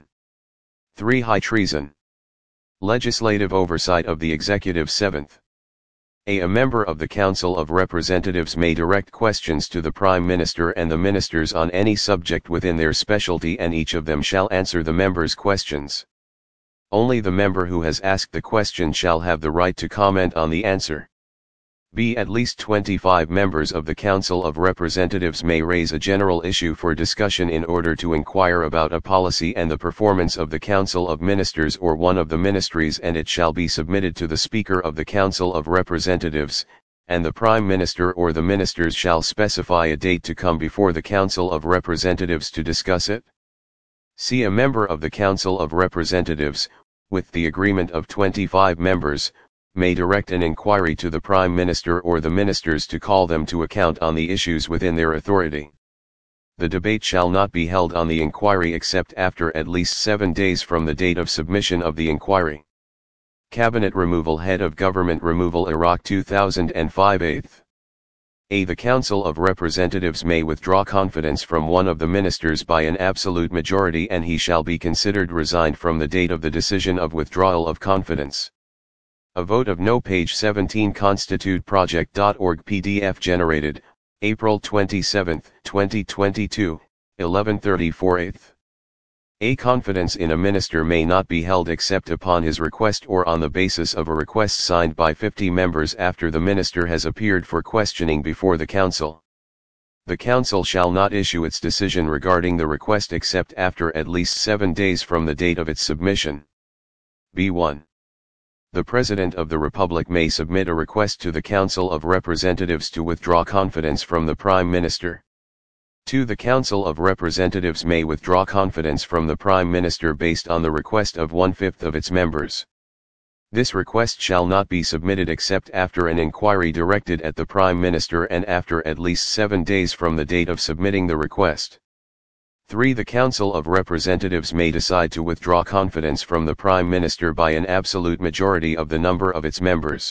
three. High treason. Legislative oversight of the executive. Seventh, A. A member of the Council of Representatives may direct questions to the Prime Minister and the ministers on any subject within their specialty, and each of them shall answer the member's questions. Only the member who has asked the question shall have the right to comment on the answer. B. At least twenty-five members of the Council of Representatives may raise a general issue for discussion in order to inquire about a policy and the performance of the Council of Ministers or one of the ministries, and it shall be submitted to the Speaker of the Council of Representatives, and the Prime Minister or the ministers shall specify a date to come before the Council of Representatives to discuss it. C. A member of the Council of Representatives, with the agreement of twenty-five members, may direct an inquiry to the Prime Minister or the ministers to call them to account on the issues within their authority. The debate shall not be held on the inquiry except after at least seven days from the date of submission of the inquiry. Cabinet removal. Head of Government removal, Iraq two thousand five. eighth. A. The Council of Representatives may withdraw confidence from one of the ministers by an absolute majority, and he shall be considered resigned from the date of the decision of withdrawal of confidence. A vote of no. Page seventeen. constitute project dot org P D F generated, April twenty-seventh, twenty twenty-two, eleven thirty-four. eighth. A. Confidence in a minister may not be held except upon his request or on the basis of a request signed by fifty members after the minister has appeared for questioning before the Council. The Council shall not issue its decision regarding the request except after at least seven days from the date of its submission. B one. The President of the Republic may submit a request to the Council of Representatives to withdraw confidence from the Prime Minister. two. The Council of Representatives may withdraw confidence from the Prime Minister based on the request of one-fifth of its members. This request shall not be submitted except after an inquiry directed at the Prime Minister and after at least seven days from the date of submitting the request. three. The Council of Representatives may decide to withdraw confidence from the Prime Minister by an absolute majority of the number of its members.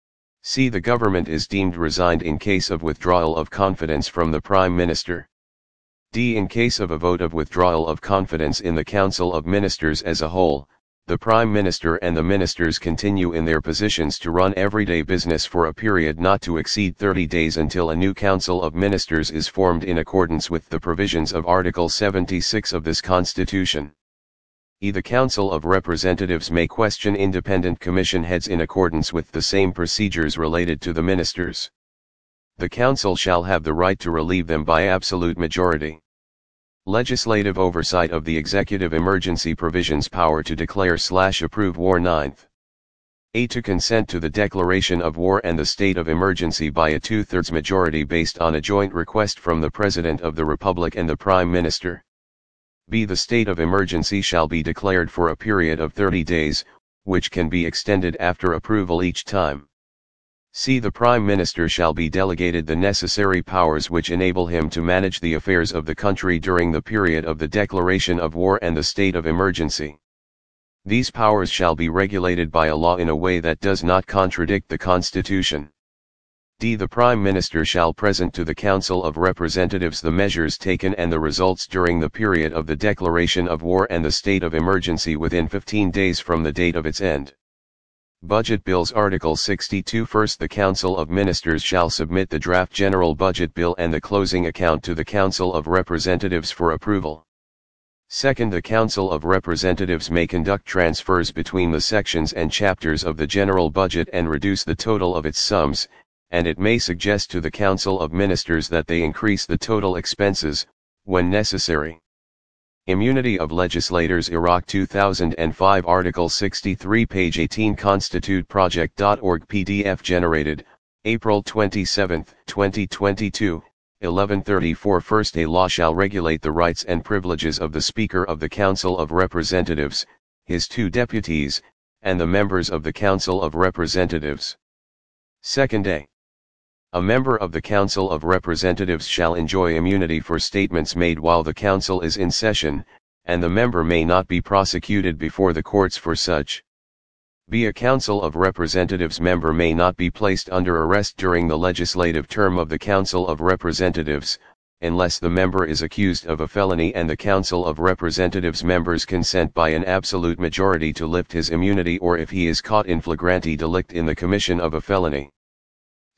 C. The government is deemed resigned in case of withdrawal of confidence from the Prime Minister. D. In case of a vote of withdrawal of confidence in the Council of Ministers as a whole, the Prime Minister and the ministers continue in their positions to run everyday business for a period not to exceed thirty days until a new Council of Ministers is formed in accordance with the provisions of Article seventy-six of this Constitution. E. The Council of Representatives may question independent commission heads in accordance with the same procedures related to the ministers. The Council shall have the right to relieve them by absolute majority. Legislative oversight of the executive emergency provisions, power to declare slash approve war. ninth. A. To consent to the declaration of war and the state of emergency by a two-thirds majority based on a joint request from the President of the Republic and the Prime Minister. B. The state of emergency shall be declared for a period of thirty days, which can be extended after approval each time. C. The Prime Minister shall be delegated the necessary powers which enable him to manage the affairs of the country during the period of the declaration of war and the state of emergency. These powers shall be regulated by a law in a way that does not contradict the Constitution. D. The Prime Minister shall present to the Council of Representatives the measures taken and the results during the period of the declaration of war and the state of emergency within fifteen days from the date of its end. Budget Bills. Article sixty-two. First, the Council of Ministers shall submit the draft General Budget Bill and the closing account to the Council of Representatives for approval. Second, the Council of Representatives may conduct transfers between the sections and chapters of the general budget and reduce the total of its sums, and it may suggest to the Council of Ministers that they increase the total expenses, when necessary. Immunity of Legislators. Iraq two thousand five. Article sixty-three. Page eighteen. constitute project dot org P D F generated, April twenty-seventh, twenty twenty-two, eleven thirty-four. First, a law shall regulate the rights and privileges of the Speaker of the Council of Representatives, his two deputies, and the members of the Council of Representatives. Second, a A member of the Council of Representatives shall enjoy immunity for statements made while the Council is in session, and the member may not be prosecuted before the courts for such. B. A Council of Representatives member may not be placed under arrest during the legislative term of the Council of Representatives, unless the member is accused of a felony and the Council of Representatives members consent by an absolute majority to lift his immunity, or if he is caught in flagrante delict in the commission of a felony.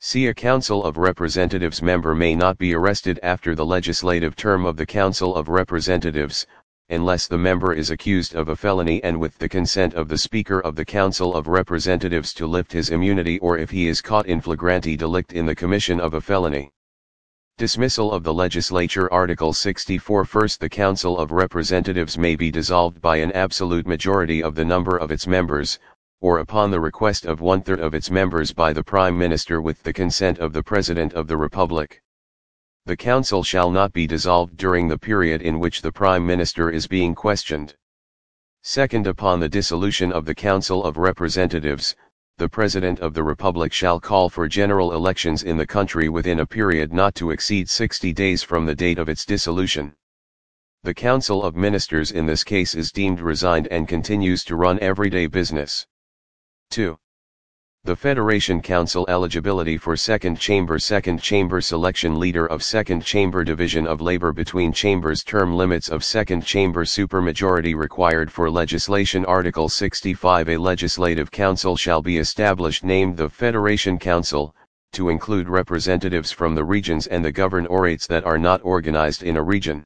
See a Council of Representatives member may not be arrested after the legislative term of the Council of Representatives, unless the member is accused of a felony and with the consent of the Speaker of the Council of Representatives to lift his immunity, or if he is caught in flagrante delict in the commission of a felony. Dismissal of the legislature. Article sixty-four. First, the Council of Representatives may be dissolved by an absolute majority of the number of its members, or upon the request of one-third of its members by the Prime Minister with the consent of the President of the Republic. The Council shall not be dissolved during the period in which the Prime Minister is being questioned. Second, upon the dissolution of the Council of Representatives, the President of the Republic shall call for general elections in the country within a period not to exceed sixty days from the date of its dissolution. The Council of Ministers in this case is deemed resigned and continues to run everyday business. two. The Federation Council. Eligibility for Second Chamber. Second Chamber selection. Leader of Second Chamber. Division of labor between chambers. Term limits of Second Chamber. Supermajority required for legislation. Article sixty-five. A legislative council shall be established named the Federation Council, to include representatives from the regions and the governorates that are not organized in a region.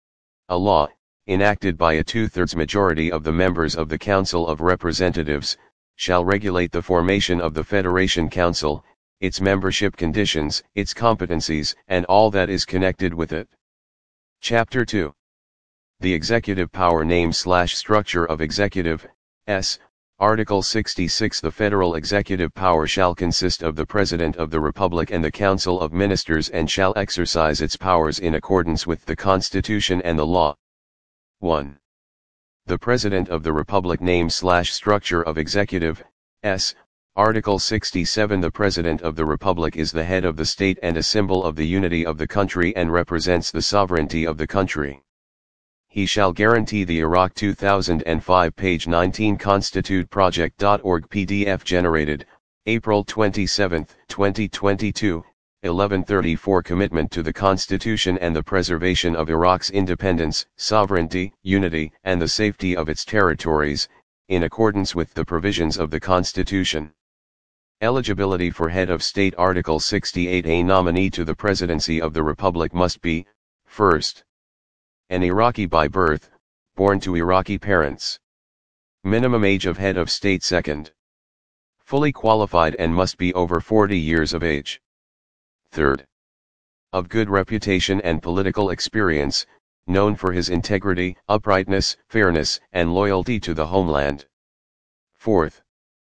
A law, enacted by a two-thirds majority of the members of the Council of Representatives, shall regulate the formation of the Federation Council, its membership conditions, its competencies, and all that is connected with it. Chapter two. The Executive Power. Name slash structure of Executive, S. Article sixty-six. The federal executive power shall consist of the President of the Republic and the Council of Ministers, and shall exercise its powers in accordance with the Constitution and the law. one. The President of the Republic. Name slash structure of Executive, S. Article sixty-seven. The President of the Republic is the head of the state and a symbol of the unity of the country and represents the sovereignty of the country. He shall guarantee the Iraq two thousand five, page nineteen, constitute project dot org, P D F generated, April twenty-seventh, twenty twenty-two, eleven thirty-four commitment to the Constitution and the preservation of Iraq's independence, sovereignty, unity, and the safety of its territories, in accordance with the provisions of the Constitution. Eligibility for head of state. Article sixty-eight. A nominee to the presidency of the Republic must be, first, an Iraqi by birth, born to Iraqi parents. Minimum age of head of state. Second, fully qualified and must be over forty years of age. Third, of good reputation and political experience, known for his integrity, uprightness, fairness, and loyalty to the homeland. Fourth,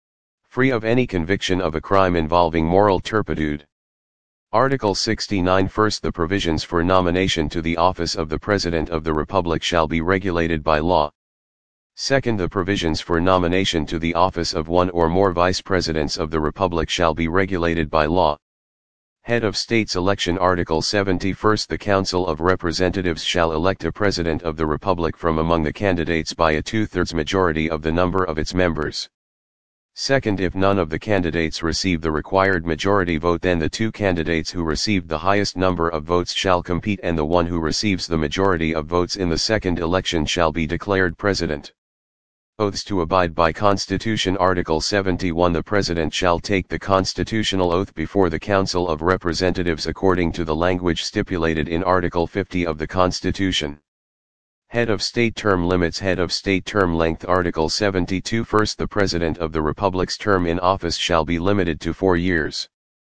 free of any conviction of a crime involving moral turpitude. Article sixty-nine. First, the provisions for nomination to the office of the President of the Republic shall be regulated by law. Second, the provisions for nomination to the office of one or more Vice Presidents of the Republic shall be regulated by law. Head of State's election. Article seventy. First, the Council of Representatives shall elect a President of the Republic from among the candidates by a two-thirds majority of the number of its members. Second, if none of the candidates receive the required majority vote, then the two candidates who received the highest number of votes shall compete, and the one who receives the majority of votes in the second election shall be declared President. Oaths to abide by Constitution. Article seventy-one. The President shall take the constitutional oath before the Council of Representatives according to the language stipulated in Article fifty of the Constitution. Head of State. Term limits. Head of State term length. Article seventy-two. First, the President of the Republic's term in office shall be limited to four years.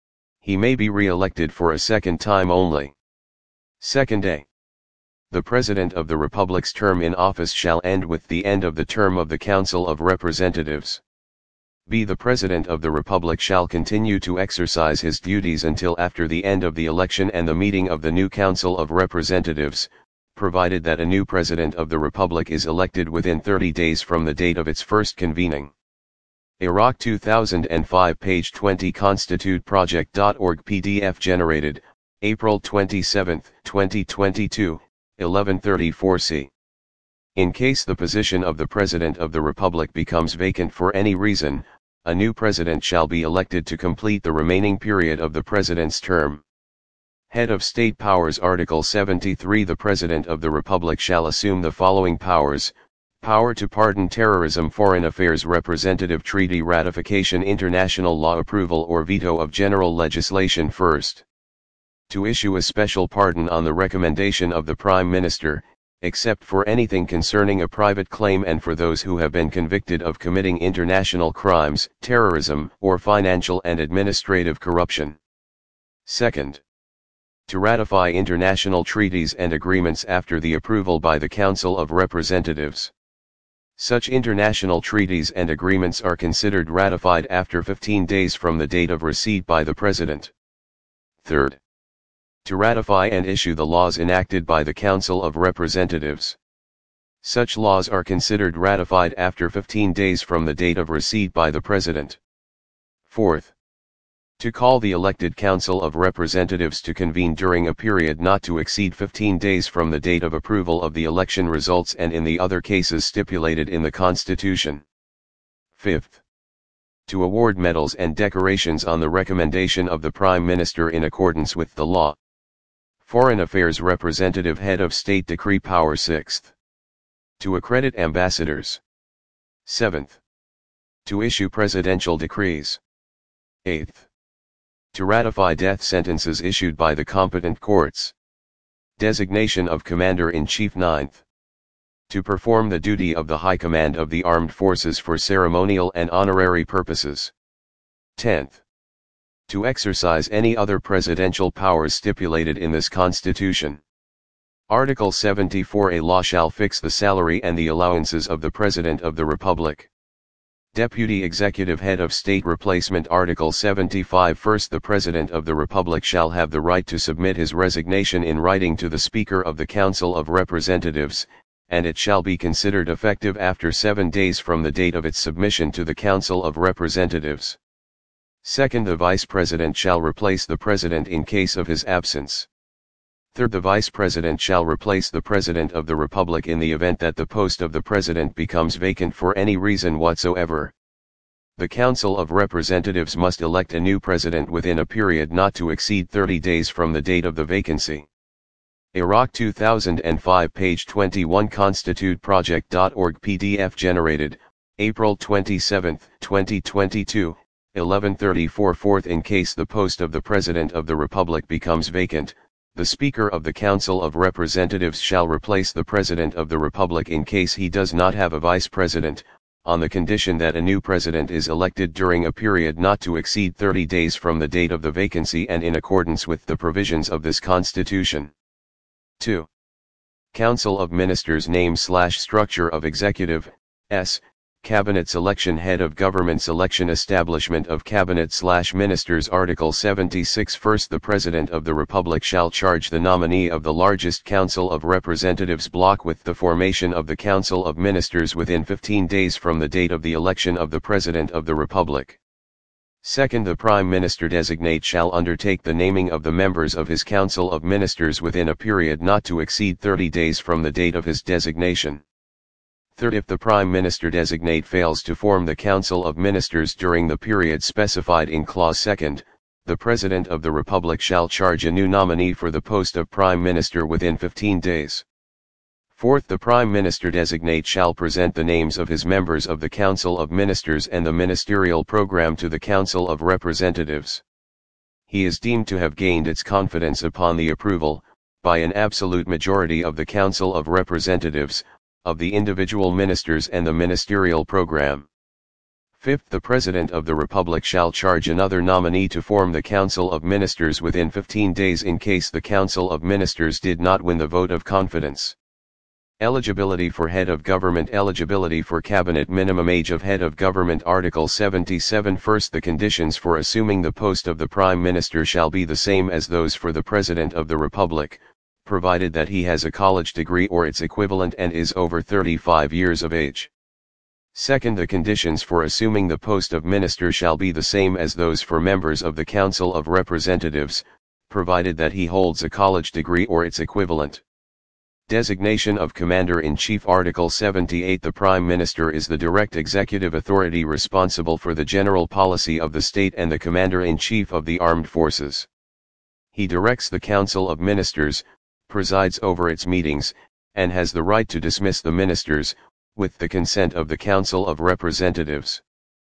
He may be re-elected for a second time only. Second, A. The President of the Republic's term in office shall end with the end of the term of the Council of Representatives. B. The President of the Republic shall continue to exercise his duties until after the end of the election and the meeting of the new Council of Representatives, provided that a new President of the Republic is elected within thirty days from the date of its first convening. Iraq two thousand five, page twenty, constitute project dot org, P D F generated, April twenty-seventh, twenty twenty-two, eleven thirty-four C. In case the position of the President of the Republic becomes vacant for any reason, a new President shall be elected to complete the remaining period of the President's term. Head of State Powers. Article seventy-three. The President of the Republic shall assume the following powers: Power to pardon terrorism. Foreign Affairs Representative Treaty Ratification. International law. Approval or veto of general legislation. First, to issue a special pardon on the recommendation of the Prime Minister, except for anything concerning a private claim and for those who have been convicted of committing international crimes, terrorism, or financial and administrative corruption. Second, to ratify international treaties and agreements after the approval by the Council of Representatives. Such international treaties and agreements are considered ratified after fifteen days from the date of receipt by the President. Third, to ratify and issue the laws enacted by the Council of Representatives. Such laws are considered ratified after fifteen days from the date of receipt by the President. Fourth, to call the elected Council of Representatives to convene during a period not to exceed fifteen days from the date of approval of the election results and in the other cases stipulated in the Constitution. Fifth, to award medals and decorations on the recommendation of the Prime Minister in accordance with the law. Foreign Affairs Representative Head of State Decree Power. Sixth, to accredit ambassadors. Seventh, to issue presidential decrees. Eighth, to ratify death sentences issued by the competent courts. Designation of Commander-in-Chief. Ninth, to perform the duty of the High Command of the Armed Forces for ceremonial and honorary purposes. Tenth, to exercise any other presidential powers stipulated in this Constitution. Article seventy-four. A law shall fix the salary and the allowances of the President of the Republic. Deputy Executive Head of State Replacement. Article seventy-five. First, the President of the Republic shall have the right to submit his resignation in writing to the Speaker of the Council of Representatives, and it shall be considered effective after seven days from the date of its submission to the Council of Representatives. Second, the Vice President shall replace the President in case of his absence. Third, the Vice President shall replace the President of the Republic in the event that the post of the President becomes vacant for any reason whatsoever. The Council of Representatives must elect a new President within a period not to exceed thirty days from the date of the vacancy. Iraq two thousand five, page twenty-one. Constitute Project dot org P D F generated, April twenty-seventh, twenty twenty-two, eleven thirty-four. Fourth, in case the post of the President of the Republic becomes vacant, the Speaker of the Council of Representatives shall replace the President of the Republic in case he does not have a Vice President, on the condition that a new President is elected during a period not to exceed thirty days from the date of the vacancy and in accordance with the provisions of this Constitution. two. Council of Ministers. Name slash structure of Executive, S. Cabinet selection. Head of Government selection. Establishment of Cabinet slash Ministers. Article seventy-six. First, the President of the Republic shall charge the nominee of the largest Council of Representatives block with the formation of the Council of Ministers within fifteen days from the date of the election of the President of the Republic. Second, the Prime Minister designate shall undertake the naming of the members of his Council of Ministers within a period not to exceed thirty days from the date of his designation. Third, if the Prime Minister designate fails to form the Council of Ministers during the period specified in Clause Second, the President of the Republic shall charge a new nominee for the post of Prime Minister within fifteen days. Fourth, the Prime Minister designate shall present the names of his members of the Council of Ministers and the ministerial program to the Council of Representatives. He is deemed to have gained its confidence upon the approval, by an absolute majority of the Council of Representatives, of the individual ministers and the ministerial program. Fifth, the President of the Republic shall charge another nominee to form the Council of Ministers within fifteen days in case the Council of Ministers did not win the vote of confidence. Eligibility for Head of Government. Eligibility for Cabinet. Minimum age of Head of Government. Article seventy-seven. First, the conditions for assuming the post of the Prime Minister shall be the same as those for the President of the Republic, provided that he has a college degree or its equivalent and is over thirty-five years of age. Second, the conditions for assuming the post of Minister shall be the same as those for members of the Council of Representatives, provided that he holds a college degree or its equivalent. Designation of Commander-in-Chief. Article seventy-eight. The Prime Minister is the direct executive authority responsible for the general policy of the state and the Commander-in-Chief of the Armed Forces. He directs the Council of Ministers, presides over its meetings, and has the right to dismiss the ministers, with the consent of the Council of Representatives.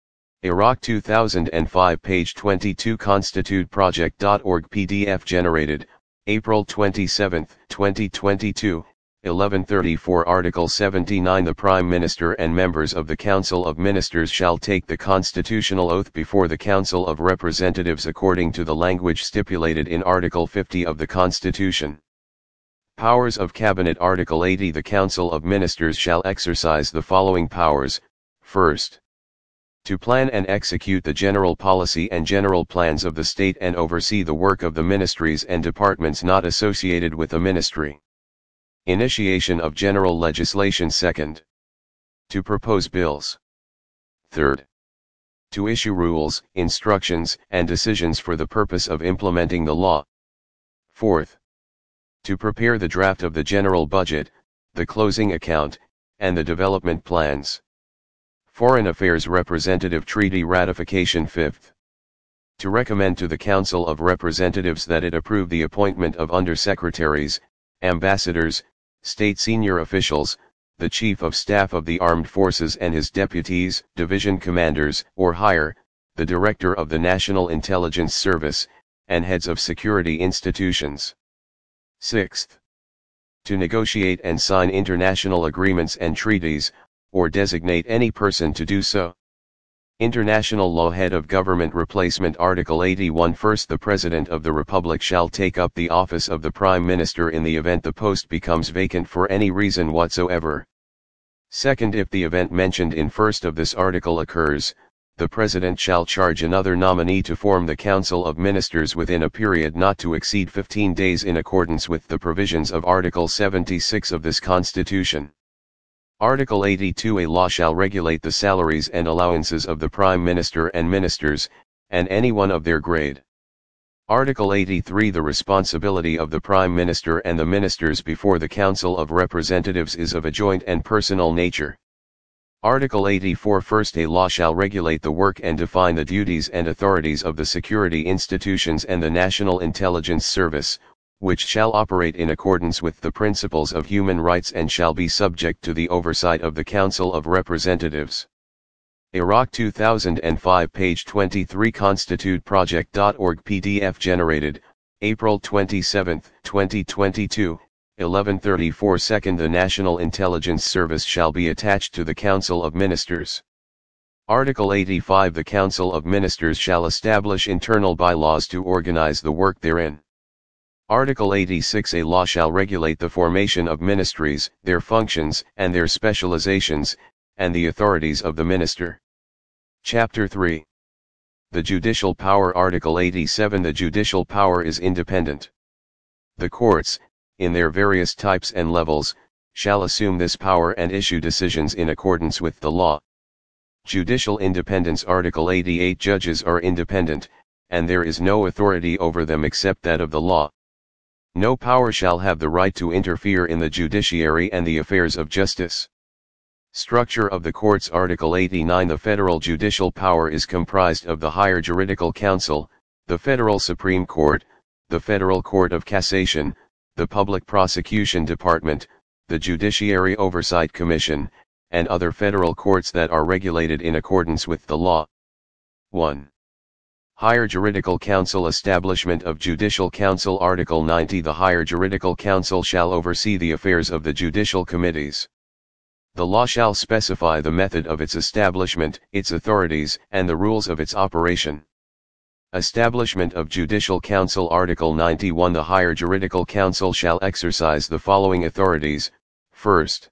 Iraq two thousand five page twenty-two constitute project dot org P D F generated, April twenty-seventh, twenty twenty-two, eleven thirty-four Article seventy-nine The Prime Minister and members of the Council of Ministers shall take the constitutional oath before the Council of Representatives according to the language stipulated in Article fifty of the Constitution. Powers of Cabinet Article eighty The Council of Ministers shall exercise the following powers: First, to plan and execute the general policy and general plans of the state and oversee the work of the ministries and departments not associated with the ministry. Initiation of general legislation. Second, to propose bills. Third, to issue rules, instructions, and decisions for the purpose of implementing the law. Fourth, to prepare the draft of the general budget, the closing account, and the development plans. Foreign Affairs Representative Treaty Ratification. Fifth, to recommend to the Council of Representatives that it approve the appointment of undersecretaries, ambassadors, state senior officials, the Chief of Staff of the Armed Forces and his deputies, division commanders, or higher, the Director of the National Intelligence Service, and heads of security institutions. Sixth, to negotiate and sign international agreements and treaties, or designate any person to do so. International Law. Head of Government Replacement Article eighty-one. First, the President of the Republic shall take up the office of the Prime Minister in the event the post becomes vacant for any reason whatsoever. Second, if the event mentioned in first of this article occurs, the President shall charge another nominee to form the Council of Ministers within a period not to exceed fifteen days in accordance with the provisions of Article seventy-six of this Constitution. Article eighty-two. A law shall regulate the salaries and allowances of the Prime Minister and Ministers, and anyone of their grade. Article eighty-three. The responsibility of the Prime Minister and the Ministers before the Council of Representatives is of a joint and personal nature. Article eighty-four. First, a law shall regulate the work and define the duties and authorities of the security institutions and the National Intelligence Service, which shall operate in accordance with the principles of human rights and shall be subject to the oversight of the Council of Representatives. Iraq two thousand five page twenty-three constitute project dot org P D F generated, April twenty-seventh, twenty twenty-two, eleven thirty-four. Second, the National Intelligence Service shall be attached to the Council of Ministers. Article eighty-five. The Council of Ministers shall establish internal bylaws to organize the work therein. Article eighty-six. A law shall regulate the formation of ministries, their functions, and their specializations, and the authorities of the minister. Chapter three. The Judicial Power. Article eighty-seven. The judicial power is independent. The courts, in their various types and levels, shall assume this power and issue decisions in accordance with the law. Judicial independence. Article eighty-eight. Judges are independent, and there is no authority over them except that of the law. No power shall have the right to interfere in the judiciary and the affairs of justice. Structure of the courts. Article eighty-nine. The federal judicial power is comprised of the Higher Juridical Council, the Federal Supreme Court, the Federal Court of Cassation, the Public Prosecution Department, the Judiciary Oversight Commission, and other federal courts that are regulated in accordance with the law. one. Higher Juridical Council. Establishment of Judicial Council. Article ninety. The Higher Juridical Council shall oversee the affairs of the judicial committees. The law shall specify the method of its establishment, its authorities, and the rules of its operation. Establishment of Judicial Council. Article ninety-one. The Higher Juridical Council shall exercise the following authorities: First,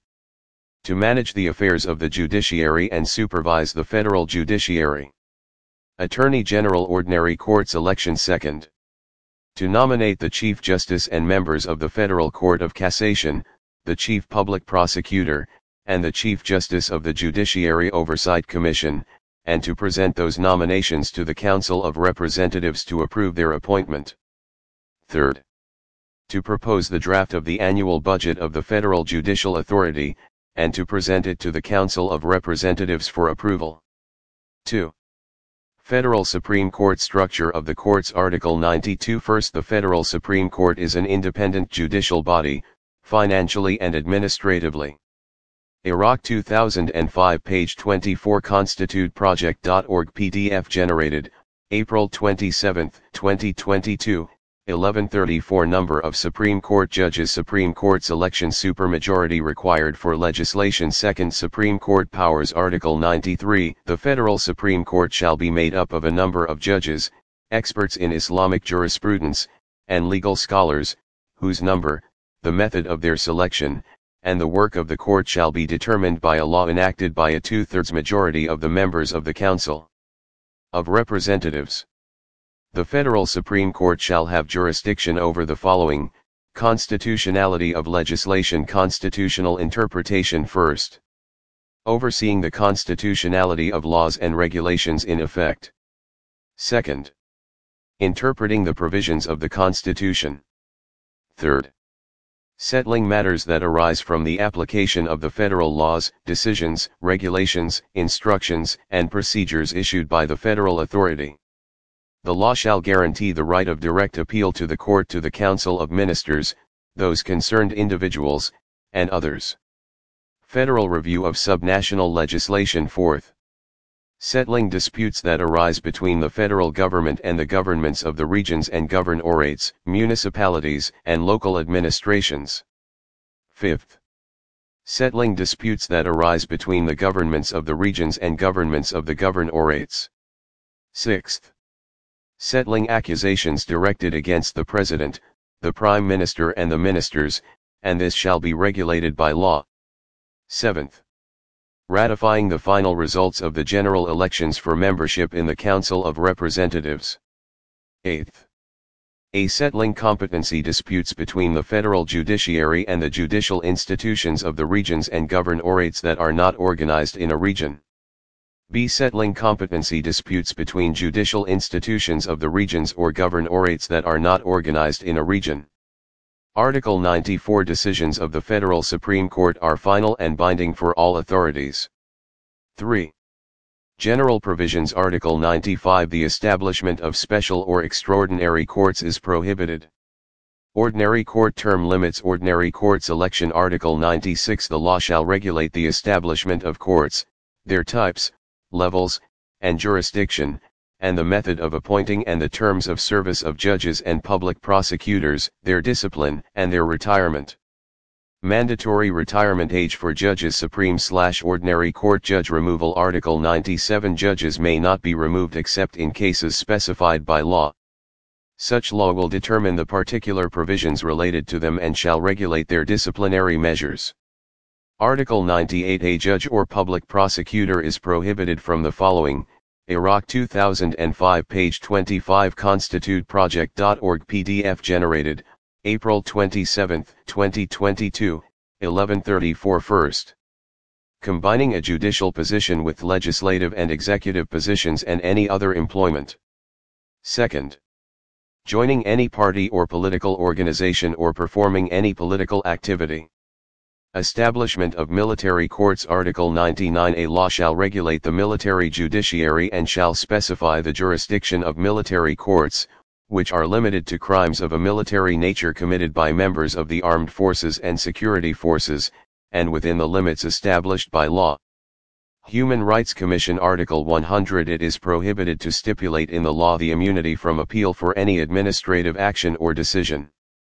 to manage the affairs of the judiciary and supervise the federal judiciary. Attorney General Ordinary Courts election. Second, to nominate the Chief Justice and members of the Federal Court of Cassation, the Chief Public Prosecutor, and the Chief Justice of the Judiciary Oversight Commission, and to present those nominations to the Council of Representatives to approve their appointment. Third, to propose the draft of the annual budget of the Federal Judicial Authority, and to present it to the Council of Representatives for approval. two. Federal Supreme Court. Structure of the courts. Article ninety-two. First, the Federal Supreme Court is an independent judicial body, financially and administratively. Iraq two thousand five page twenty-four constitute project dot org P D F generated, April twenty-seventh, twenty twenty-two, eleven thirty-four Number of Supreme Court judges Supreme Court's election supermajority required for legislation Second Supreme Court Powers Article ninety-three The Federal Supreme Court shall be made up of a number of judges, experts in Islamic jurisprudence, and legal scholars, whose number, the method of their selection, and the work of the court shall be determined by a law enacted by a two-thirds majority of the members of the Council of Representatives. The Federal Supreme Court shall have jurisdiction over the following: constitutionality of legislation, constitutional interpretation first. Overseeing the constitutionality of laws and regulations in effect. Second. Interpreting the provisions of the Constitution. Third. Settling matters that arise from the application of the federal laws, decisions, regulations, instructions, and procedures issued by the federal authority. The law shall guarantee the right of direct appeal to the court, to the Council of Ministers, those concerned individuals, and others. Federal review of subnational legislation. Fourth. Settling disputes that arise between the federal government and the governments of the regions and governorates, municipalities, and local administrations. Fifth. Settling disputes that arise between the governments of the regions and governments of the governorates. Sixth. Settling accusations directed against the President, the Prime Minister and the Ministers, and this shall be regulated by law. Seventh. Ratifying the final results of the general elections for membership in the Council of Representatives. Eighth. A settling competency disputes between the federal judiciary and the judicial institutions of the regions and governorates that are not organized in a region. B. Settling competency disputes between judicial institutions of the regions or governorates that are not organized in a region. Article ninety-four Decisions of the Federal Supreme Court are final and binding for all authorities. three. General Provisions. Article ninety-five The establishment of special or extraordinary courts is prohibited. Ordinary court term limits. Ordinary courts election. Article ninety-six The law shall regulate the establishment of courts, their types, levels, and jurisdiction, and the method of appointing and the terms of service of judges and public prosecutors, their discipline, and their retirement. Mandatory retirement age for judges. Supreme slash ordinary court judge removal. Article ninety-seven Judges may not be removed except in cases specified by law. Such law will determine the particular provisions related to them and shall regulate their disciplinary measures. Article ninety-eight A judge or public prosecutor is prohibited from the following: Iraq two thousand five page twenty-five constitute project dot org P D F generated, April twenty-seventh, twenty twenty-two, eleven thirty-four First. Combining a judicial position with legislative and executive positions and any other employment. Second. Joining any party or political organization or performing any political activity. Establishment of military courts. Article ninety-nine A law shall regulate the military judiciary and shall specify the jurisdiction of military courts, which are limited to crimes of a military nature committed by members of the armed forces and security forces, and within the limits established by law. Human Rights Commission. Article one hundred It is prohibited to stipulate in the law the immunity from appeal for any administrative action or decision.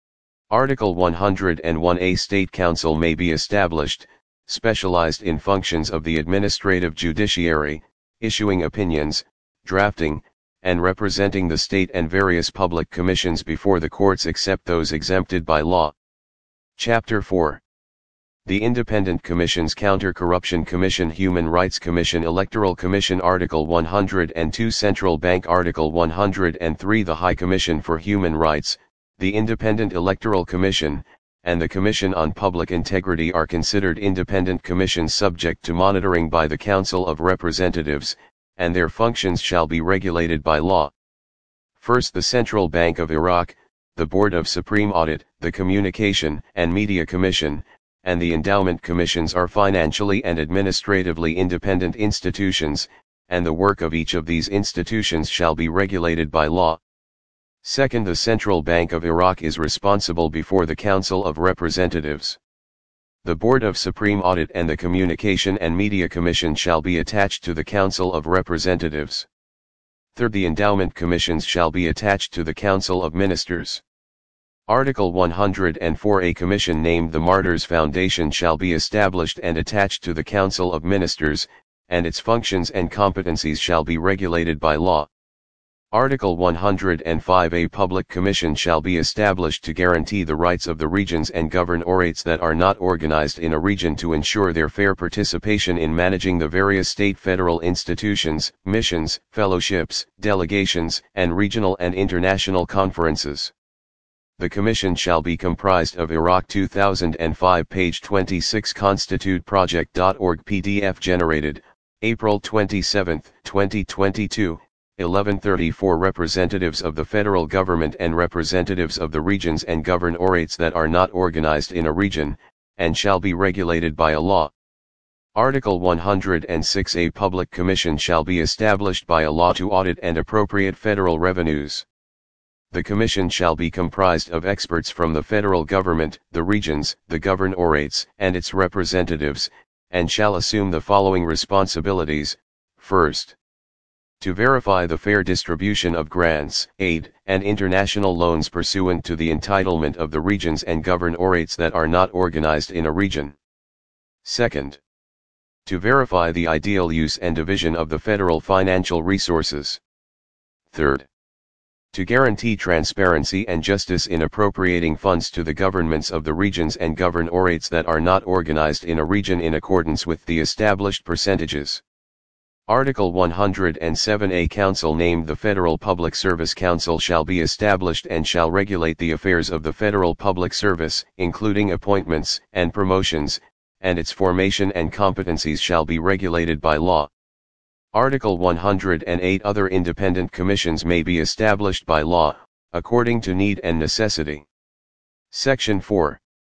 Article one hundred one A State Council may be established, specialized in functions of the administrative judiciary, issuing opinions, drafting, and representing the state and various public commissions before the courts except those exempted by law. Chapter four. The Independent Commissions. Counter-Corruption Commission, Human Rights Commission, Electoral Commission. Article one hundred two Central Bank. Article one hundred three The High Commission for Human Rights, the Independent Electoral Commission, and the Commission on Public Integrity are considered independent commissions subject to monitoring by the Council of Representatives, and their functions shall be regulated by law. First, the Central Bank of Iraq, the Board of Supreme Audit, the Communication and Media Commission, and the Endowment Commissions are financially and administratively independent institutions, and the work of each of these institutions shall be regulated by law. Second, the Central Bank of Iraq is responsible before the Council of Representatives. The Board of Supreme Audit and the Communication and Media Commission shall be attached to the Council of Representatives. Third, the Endowment Commissions shall be attached to the Council of Ministers. Article one hundred four A Commission named the Martyrs Foundation shall be established and attached to the Council of Ministers, and its functions and competencies shall be regulated by law. Article one hundred five A Public Commission shall be established to guarantee the rights of the regions and governorates that are not organized in a region to ensure their fair participation in managing the various state federal institutions, missions, fellowships, delegations, and regional and international conferences. The Commission shall be comprised of Iraq two thousand five page twenty-six constitute project dot org P D F generated, April twenty-seventh, twenty twenty-two, eleven thirty-four representatives of the federal government and representatives of the regions and governorates that are not organized in a region, and shall be regulated by a law. Article one hundred six A Public Commission shall be established by a law to audit and appropriate federal revenues. The Commission shall be comprised of experts from the federal government, the regions, the governorates, and its representatives, and shall assume the following responsibilities. First, to verify the fair distribution of grants, aid, and international loans pursuant to the entitlement of the regions and governorates that are not organized in a region. Second, to verify the ideal use and division of the federal financial resources. Third, to guarantee transparency and justice in appropriating funds to the governments of the regions and governorates that are not organized in a region in accordance with the established percentages. Article one hundred seven A Council named the Federal Public Service Council shall be established and shall regulate the affairs of the federal public service, including appointments and promotions, and its formation and competencies shall be regulated by law. Article one hundred eight Other independent commissions may be established by law, according to need and necessity. Section four.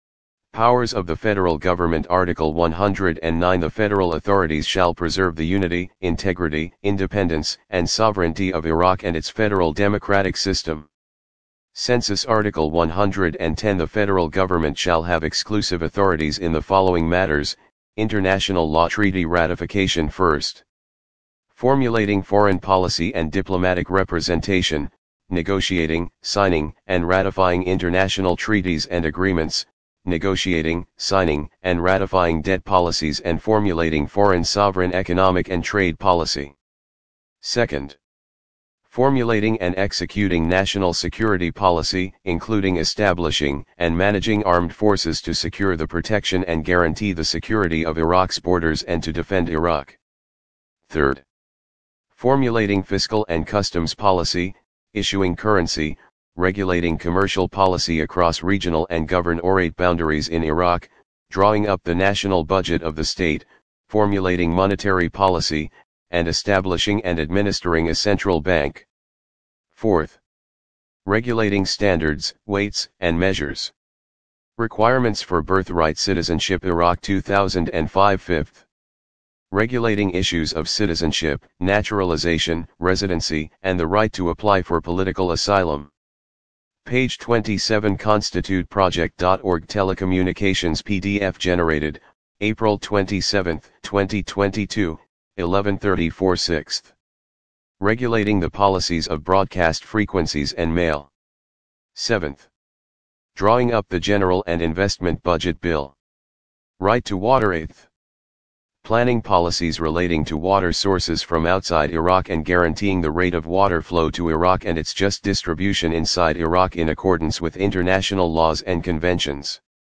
Powers of the Federal Government. Article one hundred nine The federal authorities shall preserve the unity, integrity, independence, and sovereignty of Iraq and its federal democratic system. Census. Article one hundred ten The federal government shall have exclusive authorities in the following matters: international law, treaty ratification. First, formulating foreign policy and diplomatic representation, negotiating, signing, and ratifying international treaties and agreements, negotiating, signing, and ratifying debt policies and formulating foreign sovereign economic and trade policy. Second, formulating and executing national security policy, including establishing and managing armed forces to secure the protection and guarantee the security of Iraq's borders and to defend Iraq. Third, formulating fiscal and customs policy, issuing currency, regulating commercial policy across regional and governorate boundaries in Iraq, drawing up the national budget of the state, formulating monetary policy, and establishing and administering a central bank. Fourth, regulating standards, weights, and measures. Requirements for birthright citizenship. Iraq two thousand five. Fifth, regulating issues of citizenship, naturalization, residency, and the right to apply for political asylum. Page twenty-seven constitute project dot org Telecommunications P D F generated, April twenty-seventh, twenty twenty-two, eleven thirty-four. Sixth, regulating the policies of broadcast frequencies and mail. Seventh, drawing up the General and Investment Budget Bill. Right to water. Eighth, planning policies relating to water sources from outside Iraq and guaranteeing the rate of water flow to Iraq and its just distribution inside Iraq in accordance with international laws and conventions.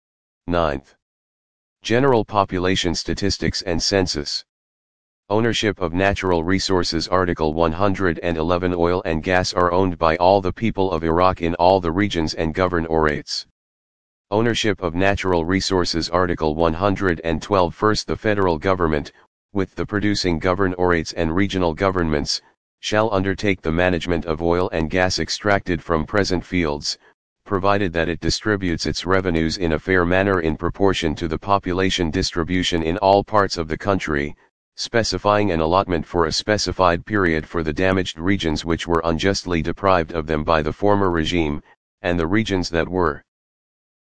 Ninth, general population statistics and census. Ownership of natural resources. Article one hundred eleven Oil and gas are owned by all the people of Iraq in all the regions and governorates. Ownership of natural resources. Article one hundred twelve First, the federal government, with the producing governorates and regional governments, shall undertake the management of oil and gas extracted from present fields, provided that it distributes its revenues in a fair manner in proportion to the population distribution in all parts of the country, specifying an allotment for a specified period for the damaged regions which were unjustly deprived of them by the former regime, and the regions that were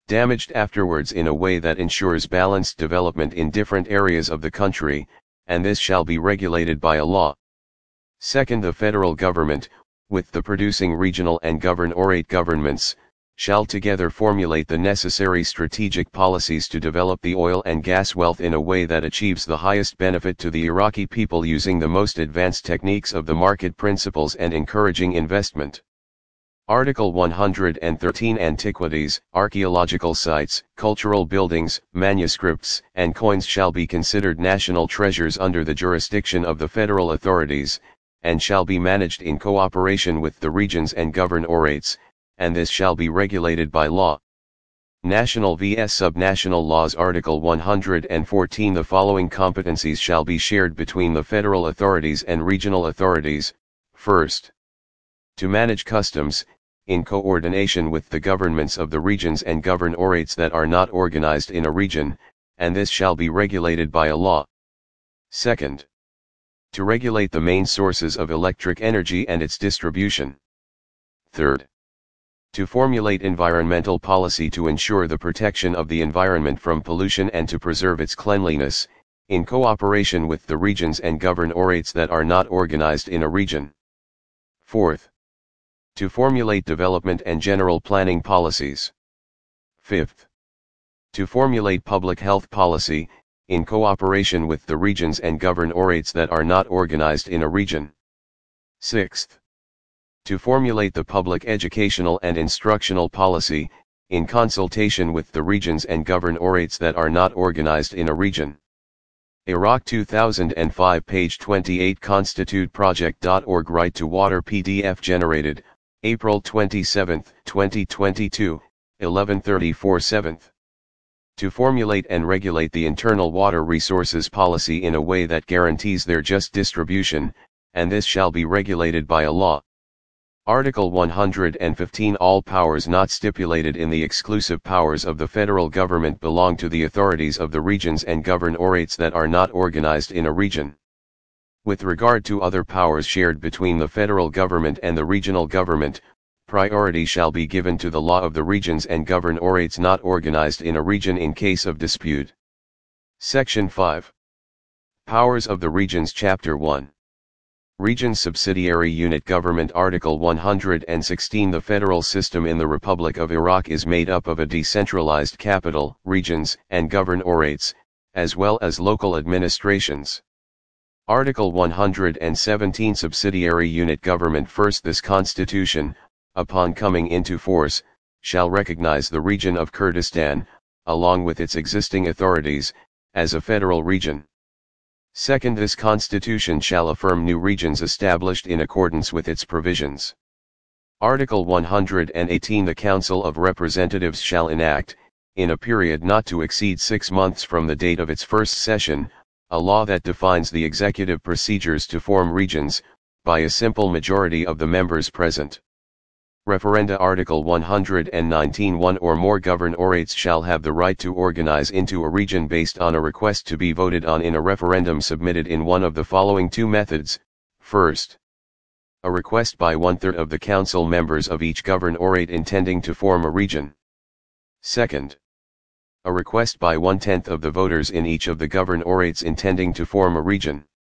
damaged afterwards in a way that ensures balanced development in different areas of the country, and this shall be regulated by a law. Second, the federal government, with the producing regional and governorate governments, shall together formulate the necessary strategic policies to develop the oil and gas wealth in a way that achieves the highest benefit to the Iraqi people using the most advanced techniques of the market principles and encouraging investment. Article one hundred thirteen Antiquities, archaeological sites, cultural buildings, manuscripts, and coins shall be considered national treasures under the jurisdiction of the federal authorities, and shall be managed in cooperation with the regions and governorates, and this shall be regulated by law. National versus subnational laws. Article one hundred fourteen The following competencies shall be shared between the federal authorities and regional authorities. First, to manage customs, in coordination with the governments of the regions and governorates that are not organized in a region, and this shall be regulated by a law. Second, to regulate the main sources of electric energy and its distribution. Third, to formulate environmental policy to ensure the protection of the environment from pollution and to preserve its cleanliness, in cooperation with the regions and governorates that are not organized in a region. Fourth, to formulate development and general planning policies. Fifth, to formulate public health policy, in cooperation with the regions and governorates that are not organized in a region. Sixth, to formulate the public educational and instructional policy, in consultation with the regions and governorates that are not organized in a region. Iraq two thousand five, page twenty-eight, constitute project dot org. Right to water P D F generated, April twenty-seventh, twenty twenty-two, eleven thirty-four seventh. To formulate and regulate the internal water resources policy in a way that guarantees their just distribution, and this shall be regulated by a law. Article one hundred fifteen All powers not stipulated in the exclusive powers of the federal government belong to the authorities of the regions and governorates that are not organized in a region. With regard to other powers shared between the federal government and the regional government, priority shall be given to the law of the regions and governorates not organized in a region in case of dispute. Section five. Powers of the Regions. Chapter one. Region Subsidiary Unit Government. Article one hundred sixteen The federal system in the Republic of Iraq is made up of a decentralized capital, regions, and governorates, as well as local administrations. Article one hundred seventeen Subsidiary Unit Government. First, this Constitution, upon coming into force, shall recognize the region of Kurdistan, along with its existing authorities, as a federal region. Second, this Constitution shall affirm new regions established in accordance with its provisions. Article one hundred eighteen The Council of Representatives shall enact, in a period not to exceed six months from the date of its first session, a law that defines the executive procedures to form regions, by a simple majority of the members present. Referenda. Article one hundred nineteen One or more governorates shall have the right to organize into a region based on a request to be voted on in a referendum submitted in one of the following two methods. First, a request by one-third of the council members of each governorate intending to form a region. Second, a request by one-tenth of the voters in each of the governorates intending to form a region.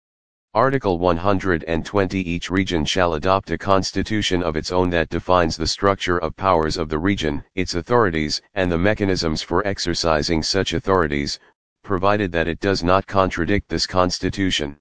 Article one hundred twenty Each region shall adopt a constitution of its own that defines the structure of powers of the region, its authorities, and the mechanisms for exercising such authorities, provided that it does not contradict this constitution.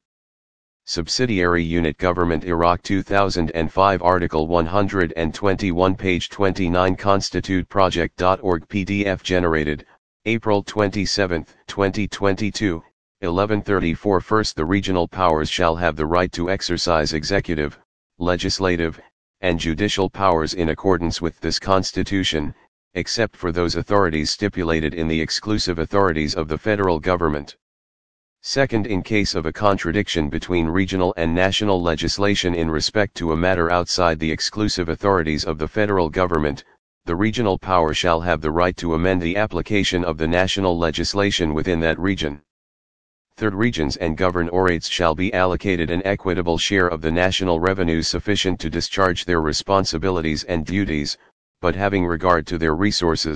Subsidiary Unit Government. Iraq two thousand five Article one hundred twenty-one, page twenty-nine, constitute project dot org. P D F generated, April twenty-seventh, twenty twenty-two, eleven thirty-four. First, the regional powers shall have the right to exercise executive, legislative, and judicial powers in accordance with this Constitution, except for those authorities stipulated in the exclusive authorities of the federal government. Second, in case of a contradiction between regional and national legislation in respect to a matter outside the exclusive authorities of the federal government, the regional power shall have the right to amend the application of the national legislation within that region. Third, regions and governorates shall be allocated an equitable share of the national revenue sufficient to discharge their responsibilities and duties, but having regard to their resources,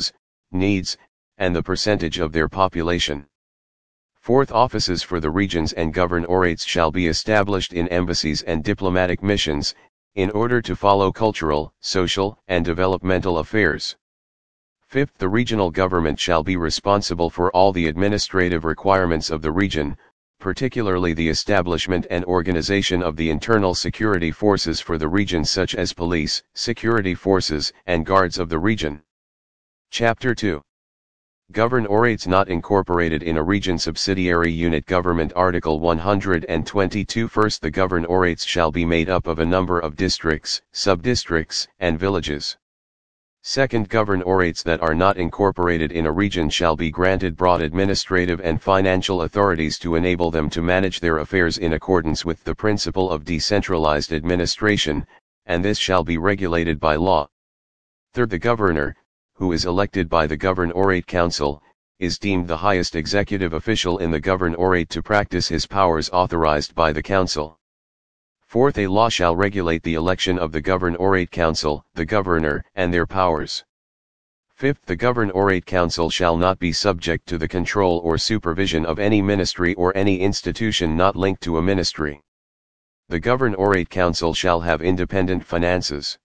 needs, and the percentage of their population. Fourth, offices for the regions and governorates shall be established in embassies and diplomatic missions, in order to follow cultural, social, and developmental affairs. Fifth, the regional government shall be responsible for all the administrative requirements of the region, particularly the establishment and organization of the internal security forces for the region, such as police, security forces, and guards of the region. Chapter two. Governorates not incorporated in a region subsidiary unit government. Article one hundred twenty-two. First, the governorates shall be made up of a number of districts, subdistricts, and villages. Second, governorates that are not incorporated in a region shall be granted broad administrative and financial authorities to enable them to manage their affairs in accordance with the principle of decentralized administration, and this shall be regulated by law. Third, the governor, who is elected by the Governorate Council, is deemed the highest executive official in the governorate to practice his powers authorized by the Council. Fourth, a law shall regulate the election of the Governorate Council, the governor, and their powers. Fifth, the Governorate Council shall not be subject to the control or supervision of any ministry or any institution not linked to a ministry. The Governorate Council shall have independent finances.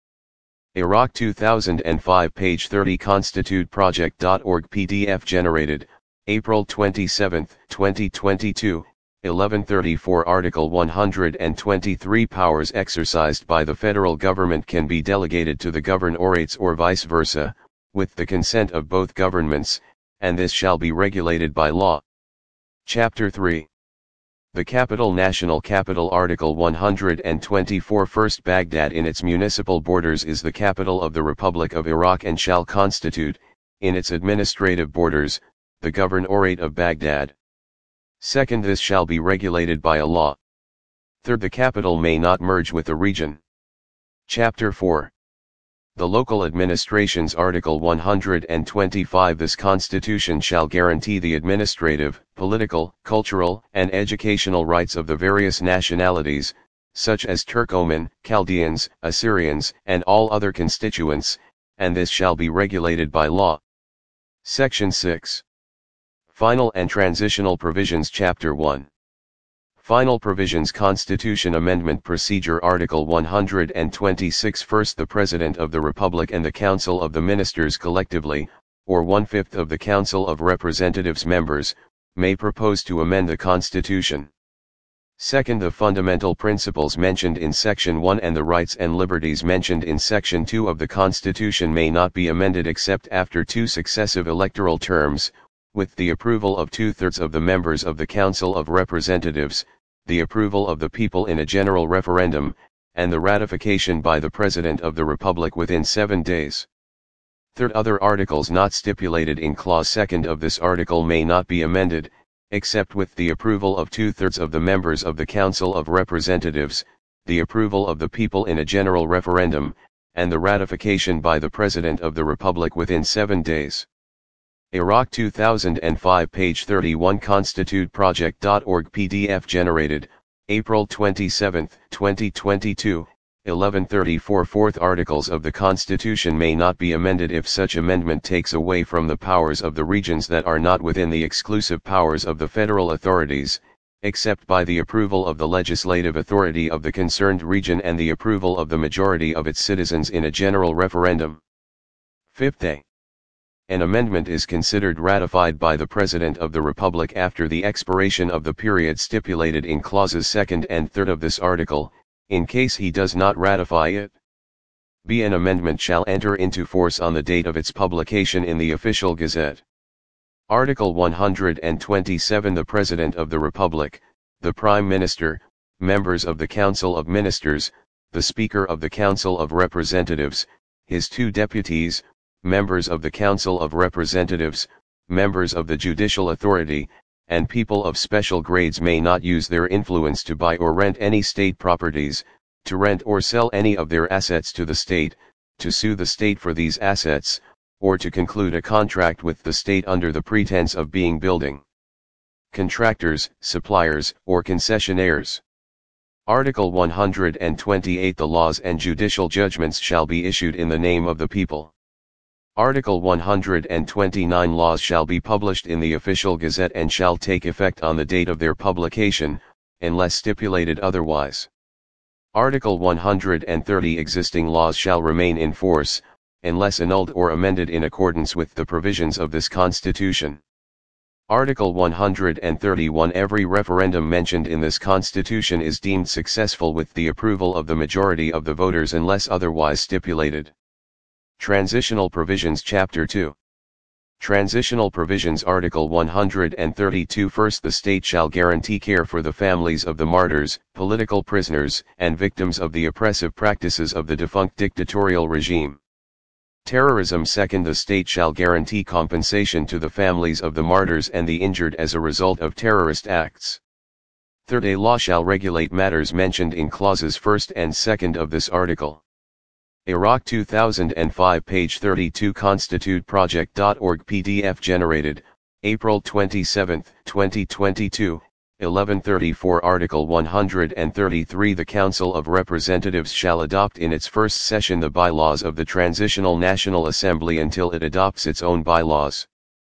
Iraq two thousand five, page thirty. Constitute Project dot org P D F generated, April twenty-seventh, twenty twenty-two, eleven thirty-four. Article one hundred twenty-three. Powers exercised by the federal government can be delegated to the governorates or vice versa, with the consent of both governments, and this shall be regulated by law. Chapter three. The Capital. National Capital. Article one hundred twenty-four. First, Baghdad in its municipal borders is the capital of the Republic of Iraq and shall constitute, in its administrative borders, the Governorate of Baghdad. Second, this shall be regulated by a law. Third, the capital may not merge with a region. Chapter four. The Local Administrations. Article one hundred twenty-five. This Constitution shall guarantee the administrative, political, cultural, and educational rights of the various nationalities, such as Turkoman, Chaldeans, Assyrians, and all other constituents, and this shall be regulated by law. Section six. Final and Transitional Provisions. Chapter one. Final Provisions. Constitution Amendment Procedure. Article one hundred twenty-six. First, the President of the Republic and the Council of the Ministers collectively, or one-fifth of the Council of Representatives members, may propose to amend the Constitution. Second, the fundamental principles mentioned in Section one and the rights and liberties mentioned in Section two of the Constitution may not be amended except after two successive electoral terms, with the approval of two-thirds of the members of the Council of Representatives, the approval of the people in a general referendum, and the ratification by the President of the Republic within seven days. Third, other articles not stipulated in Clause second of this article may not be amended, except with the approval of two-thirds of the members of the Council of Representatives, the approval of the people in a general referendum, and the ratification by the President of the Republic within seven days. Iraq two thousand five, page thirty-one. Constitute Project dot org P D F generated, April twenty-seventh, twenty twenty-two, eleven thirty-four. Fourth, articles of the Constitution may not be amended if such amendment takes away from the powers of the regions that are not within the exclusive powers of the federal authorities, except by the approval of the legislative authority of the concerned region and the approval of the majority of its citizens in a general referendum. Fifth, a An amendment is considered ratified by the President of the Republic after the expiration of the period stipulated in clauses second and third of this article, in case he does not ratify it. B. An amendment shall enter into force on the date of its publication in the Official Gazette. Article one hundred twenty-seven. The President of the Republic, the Prime Minister, members of the Council of Ministers, the Speaker of the Council of Representatives, his two deputies, members of the Council of Representatives, members of the judicial authority, and people of special grades may not use their influence to buy or rent any state properties, to rent or sell any of their assets to the state, to sue the state for these assets, or to conclude a contract with the state under the pretense of being building contractors, suppliers, or concessionaires. Article one hundred twenty-eight. The laws and judicial judgments shall be issued in the name of the people. Article one hundred twenty-nine Laws shall be published in the Official Gazette and shall take effect on the date of their publication, unless stipulated otherwise. Article one hundred thirty Existing laws shall remain in force, unless annulled or amended in accordance with the provisions of this Constitution. Article one hundred thirty-one Every referendum mentioned in this Constitution is deemed successful with the approval of the majority of the voters unless otherwise stipulated. Transitional Provisions Chapter two. Transitional Provisions Article one hundred thirty-two First, the state shall guarantee care for the families of the martyrs, political prisoners, and victims of the oppressive practices of the defunct dictatorial regime. Terrorism. Second, the state shall guarantee compensation to the families of the martyrs and the injured as a result of terrorist acts. Third, a law shall regulate matters mentioned in clauses first and second of this article. Iraq two thousand five, page thirty-two, constitute project dot org P D F generated, April twenty-seventh, twenty twenty-two, eleven thirty-four. Article one hundred thirty-three The Council of Representatives shall adopt in its first session the bylaws of the Transitional National Assembly until it adopts its own bylaws.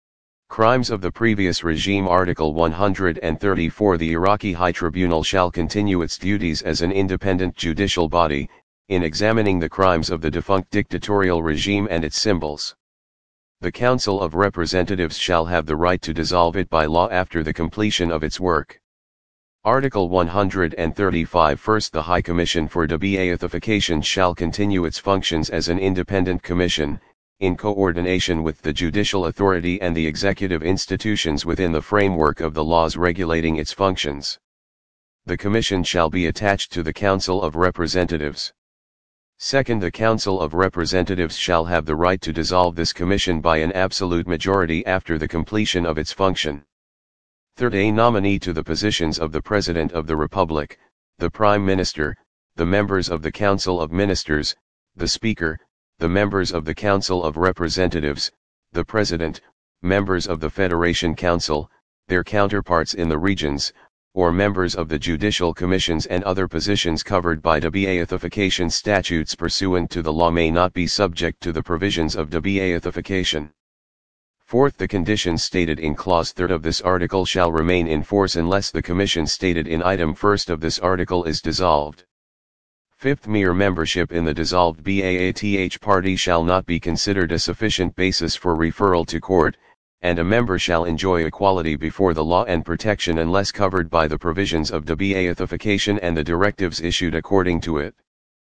Crimes of the previous regime. Article one hundred thirty-four The Iraqi High Tribunal shall continue its duties as an independent judicial body, in examining the crimes of the defunct dictatorial regime and its symbols. The Council of Representatives shall have the right to dissolve it by law after the completion of its work. Article one hundred thirty-five First, the High Commission for Debaathification shall continue its functions as an independent commission, in coordination with the judicial authority and the executive institutions within the framework of the laws regulating its functions. The commission shall be attached to the Council of Representatives. Second, the Council of Representatives shall have the right to dissolve this commission by an absolute majority after the completion of its function. Third, a nominee to the positions of the President of the Republic, the Prime Minister, the members of the Council of Ministers, the Speaker, the members of the Council of Representatives, the President, members of the Federation Council, their counterparts in the regions, or members of the judicial commissions and other positions covered by debaathification statutes pursuant to the law may not be subject to the provisions of debaathification. Fourth, the conditions stated in clause third of this article shall remain in force unless the commission stated in item first of this article is dissolved. Fifth, mere membership in the dissolved B A A T H party shall not be considered a sufficient basis for referral to court, and a member shall enjoy equality before the law and protection unless covered by the provisions of debaathification and the directives issued according to it.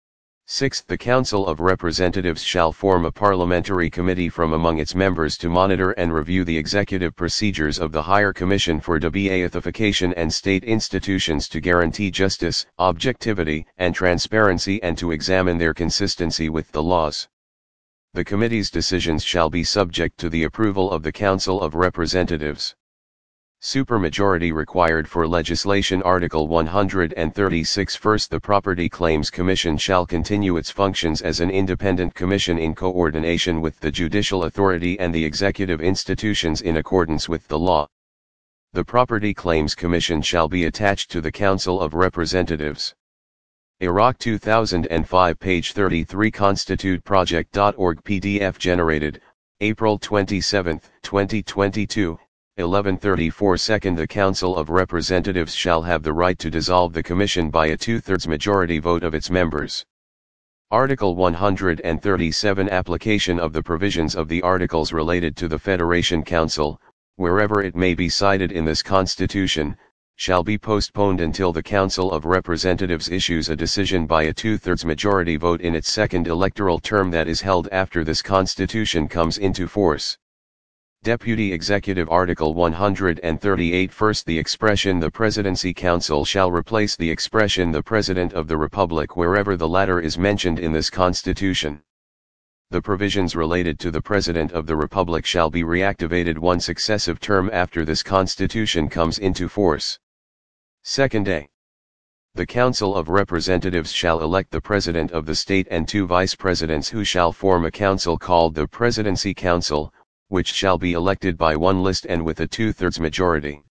Sixth, the Council of Representatives shall form a parliamentary committee from among its members to monitor and review the executive procedures of the Higher Commission for Debaathification and state institutions to guarantee justice, objectivity, and transparency and to examine their consistency with the laws. The committee's decisions shall be subject to the approval of the Council of Representatives. Supermajority required for legislation. Article one hundred thirty-six First, the Property Claims Commission shall continue its functions as an independent commission in coordination with the judicial authority and the executive institutions in accordance with the law. The Property Claims Commission shall be attached to the Council of Representatives. Iraq two thousand five, page thirty-three, constitute project dot org P D F generated, April twenty-seventh, twenty twenty-two, eleven thirty-four. Second, the Council of Representatives shall have the right to dissolve the commission by a two-thirds majority vote of its members. Article one hundred thirty-seven Application of the provisions of the articles related to the Federation Council, wherever it may be cited in this Constitution, shall be postponed until the Council of Representatives issues a decision by a two-thirds majority vote in its second electoral term that is held after this Constitution comes into force. Deputy Executive. Article one hundred thirty-eight First, the expression the Presidency Council shall replace the expression the President of the Republic wherever the latter is mentioned in this Constitution. The provisions related to the President of the Republic shall be reactivated one successive term after this Constitution comes into force. Second, A. The Council of Representatives shall elect the President of the state and two Vice Presidents who shall form a council called the Presidency Council, which shall be elected by one list and with a two-thirds majority.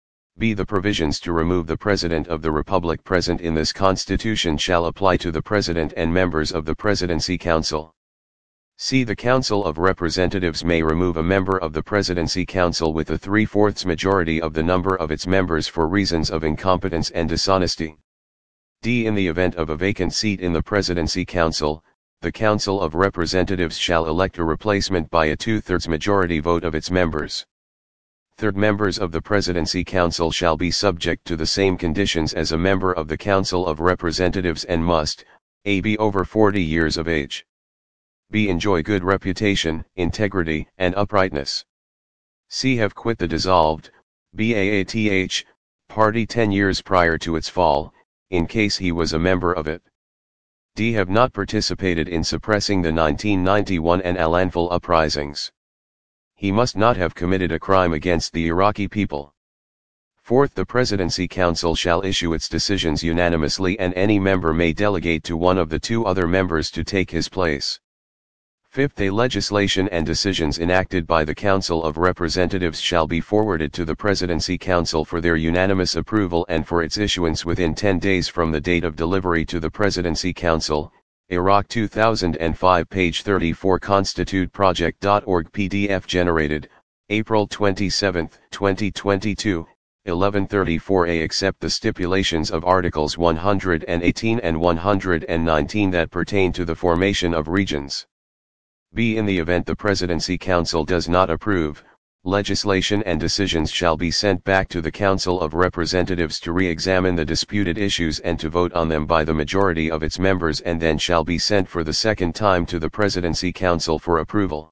B. The provisions to remove the President of the Republic present in this Constitution shall apply to the President and members of the Presidency Council. C. The Council of Representatives may remove a member of the Presidency Council with a three-fourths majority of the number of its members for reasons of incompetence and dishonesty. D. In the event of a vacant seat in the Presidency Council, the Council of Representatives shall elect a replacement by a two-thirds majority vote of its members. Third, members of the Presidency Council shall be subject to the same conditions as a member of the Council of Representatives and must, A. be over forty years of age. B. enjoy good reputation, integrity, and uprightness. C. have quit the dissolved, B A A T H, party ten years prior to its fall, in case he was a member of it. D. have not participated in suppressing the nineteen ninety-one and Al Anfal uprisings. He must not have committed a crime against the Iraqi people. Fourth, the Presidency Council shall issue its decisions unanimously, and any member may delegate to one of the two other members to take his place. Fifth, a legislation and decisions enacted by the Council of Representatives shall be forwarded to the Presidency Council for their unanimous approval and for its issuance within ten days from the date of delivery to the Presidency Council. Iraq two thousand five, page thirty-four, constitute project dot org, P D F generated, April twenty-seventh, twenty twenty-two, eleven thirty-four A. Accept the stipulations of Articles one hundred eighteen and one hundred nineteen that pertain to the formation of regions. B. In the event the Presidency Council does not approve, legislation and decisions shall be sent back to the Council of Representatives to re-examine the disputed issues and to vote on them by the majority of its members, and then shall be sent for the second time to the Presidency Council for approval.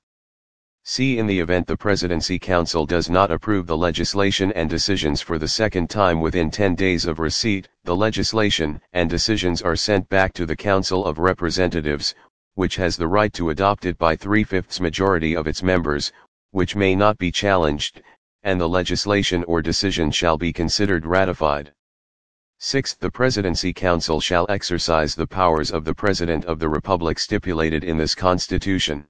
C. In the event the Presidency Council does not approve the legislation and decisions for the second time within ten days of receipt, the legislation and decisions are sent back to the Council of Representatives, which has the right to adopt it by three-fifths majority of its members, which may not be challenged, and the legislation or decision shall be considered ratified. Sixth, the Presidency Council shall exercise the powers of the President of the Republic stipulated in this Constitution.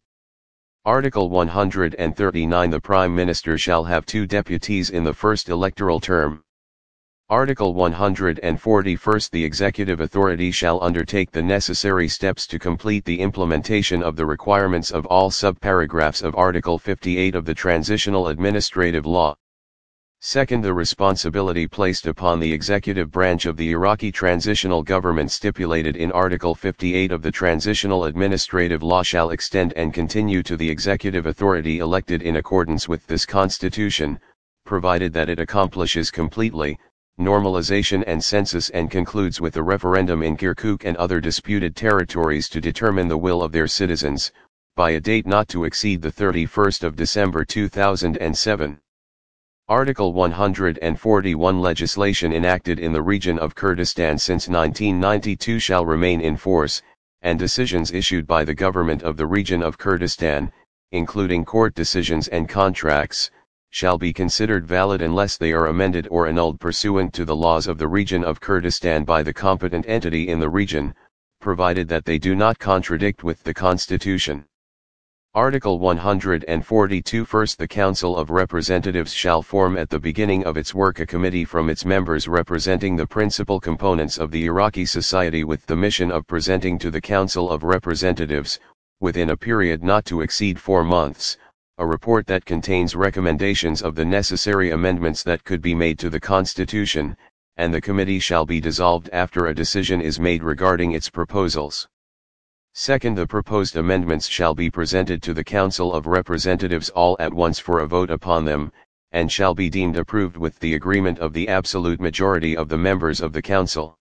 Article one hundred thirty-nine. The Prime Minister shall have two deputies in the first electoral term. Article one hundred forty-one. The executive authority shall undertake the necessary steps to complete the implementation of the requirements of all subparagraphs of Article fifty-eight of the Transitional Administrative Law. Second, the responsibility placed upon the executive branch of the Iraqi transitional government stipulated in Article fifty-eight of the Transitional Administrative Law shall extend and continue to the executive authority elected in accordance with this Constitution, provided that it accomplishes completely normalization and census and concludes with a referendum in Kirkuk and other disputed territories to determine the will of their citizens, by a date not to exceed the thirty-first of December two thousand seven. Article one hundred forty-one. Legislation enacted in the region of Kurdistan since nineteen ninety-two shall remain in force, and decisions issued by the government of the region of Kurdistan, including court decisions and contracts, shall be considered valid unless they are amended or annulled pursuant to the laws of the region of Kurdistan by the competent entity in the region, provided that they do not contradict with the Constitution. Article one hundred forty-two. First, the Council of Representatives shall form at the beginning of its work a committee from its members representing the principal components of the Iraqi society with the mission of presenting to the Council of Representatives, within a period not to exceed four months, a report that contains recommendations of the necessary amendments that could be made to the Constitution, and the committee shall be dissolved after a decision is made regarding its proposals. Second, the proposed amendments shall be presented to the Council of Representatives all at once for a vote upon them, and shall be deemed approved with the agreement of the absolute majority of the members of the Council.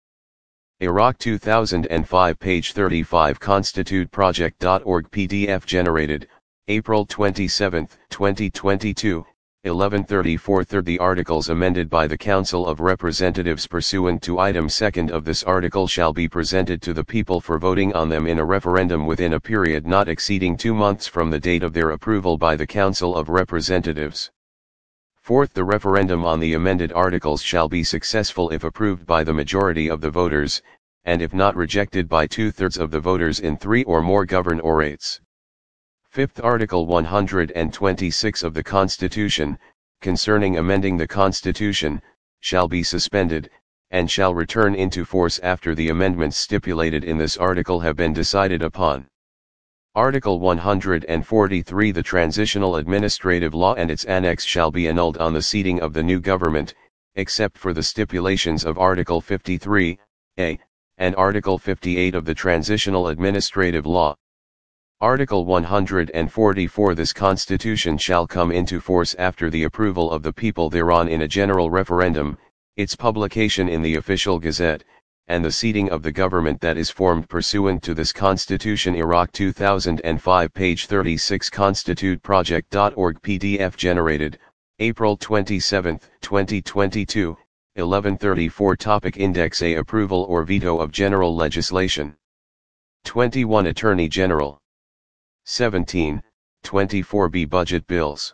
Iraq two thousand five, page thirty-five, constitute project dot org, P D F generated, April twenty-seventh, twenty twenty-two, eleven thirty-four. Third, the articles amended by the Council of Representatives pursuant to item second of this article shall be presented to the people for voting on them in a referendum within a period not exceeding two months from the date of their approval by the Council of Representatives. Fourth, the referendum on the amended articles shall be successful if approved by the majority of the voters, and if not rejected by two-thirds of the voters in three or more governorates. Fifth, Article one hundred twenty-six of the Constitution, concerning amending the Constitution, shall be suspended, and shall return into force after the amendments stipulated in this article have been decided upon. Article one hundred forty-three The transitional administrative law and its annex shall be annulled on the seating of the new government, except for the stipulations of Article fifty-three, A, and Article fifty-eight of the Transitional Administrative Law. Article one hundred forty-four This Constitution shall come into force after the approval of the people thereon in a general referendum, its publication in the Official Gazette, and the seating of the government that is formed pursuant to this Constitution. Iraq two thousand five, page thirty-six, constitute project dot org, P D F generated, April twenty-seventh, twenty twenty-two, eleven thirty-four. Topic Index A. Approval or veto of general legislation. twenty-one Attorney General. seventeen, twenty-four B. Budget bills.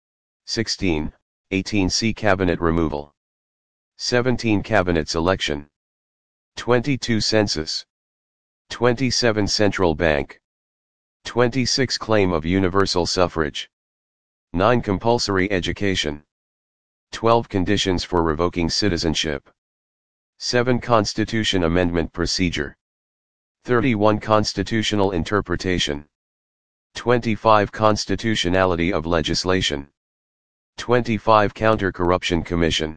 sixteen, eighteen C. Cabinet removal. seventeen Cabinet selection. twenty-two Census. twenty-seven Central Bank. twenty-six Claim of universal suffrage. nine Compulsory education. twelve Conditions for revoking citizenship. seven Constitution amendment procedure. thirty-one Constitutional interpretation. twenty-five Constitutionality of legislation. twenty-five Counter-Corruption Commission.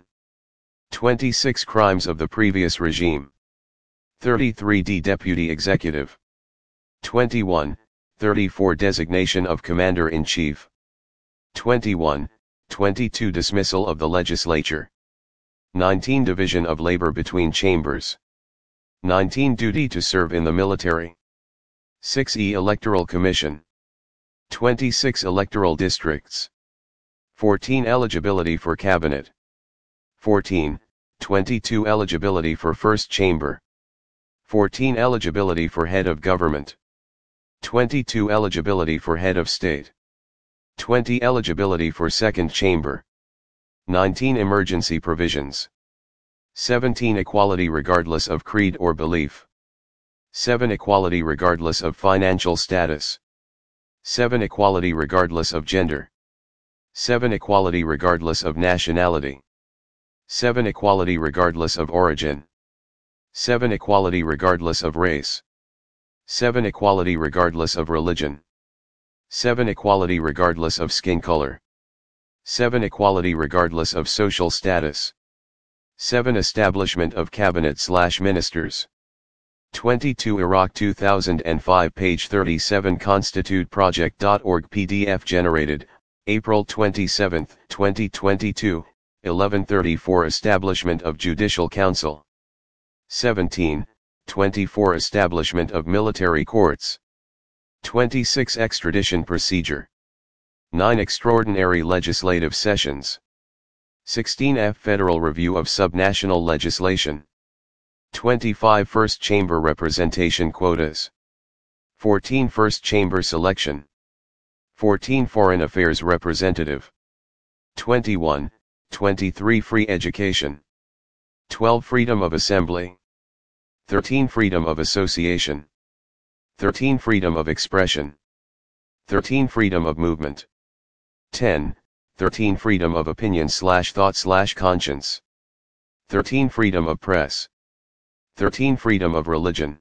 twenty-six Crimes of the previous regime. thirty-three D. Deputy Executive. twenty-one, thirty-four Designation of Commander-in-Chief. twenty-one, twenty-two Dismissal of the Legislature. nineteen Division of labor between chambers. nineteen Duty to serve in the military. six E. Electoral Commission. twenty-six Electoral districts. fourteen Eligibility for Cabinet. fourteen, twenty-two Eligibility for First Chamber. fourteen Eligibility for Head of Government. twenty-two Eligibility for Head of State. twenty Eligibility for Second Chamber. nineteen Emergency Provisions. seventeen Equality regardless of creed or belief. seven Equality regardless of financial status. seven Equality regardless of gender. seven Equality regardless of nationality. seven Equality regardless of origin. seven Equality regardless of race. seven Equality regardless of religion. seven Equality regardless of skin color. seven Equality regardless of social status. seven Establishment of cabinet slash ministers. twenty-two Iraq two thousand five, page thirty-seven, constitute project dot org, P D F generated, April twenty-seventh, twenty twenty-two, eleven thirty-four Establishment of Judicial Council. seventeen, twenty-four Establishment of Military Courts. twenty-six Extradition Procedure. nine Extraordinary Legislative Sessions. sixteen F Federal Review of Subnational Legislation. twenty-five First Chamber Representation Quotas. fourteen First Chamber Selection. fourteen Foreign Affairs Representative. twenty-one, twenty-three Free Education. twelve Freedom of Assembly. thirteen Freedom of Association. thirteen Freedom of Expression. thirteen Freedom of Movement. ten, thirteen Freedom of Opinion slash Thought slash Conscience. thirteen Freedom of Press. thirteen Freedom of Religion.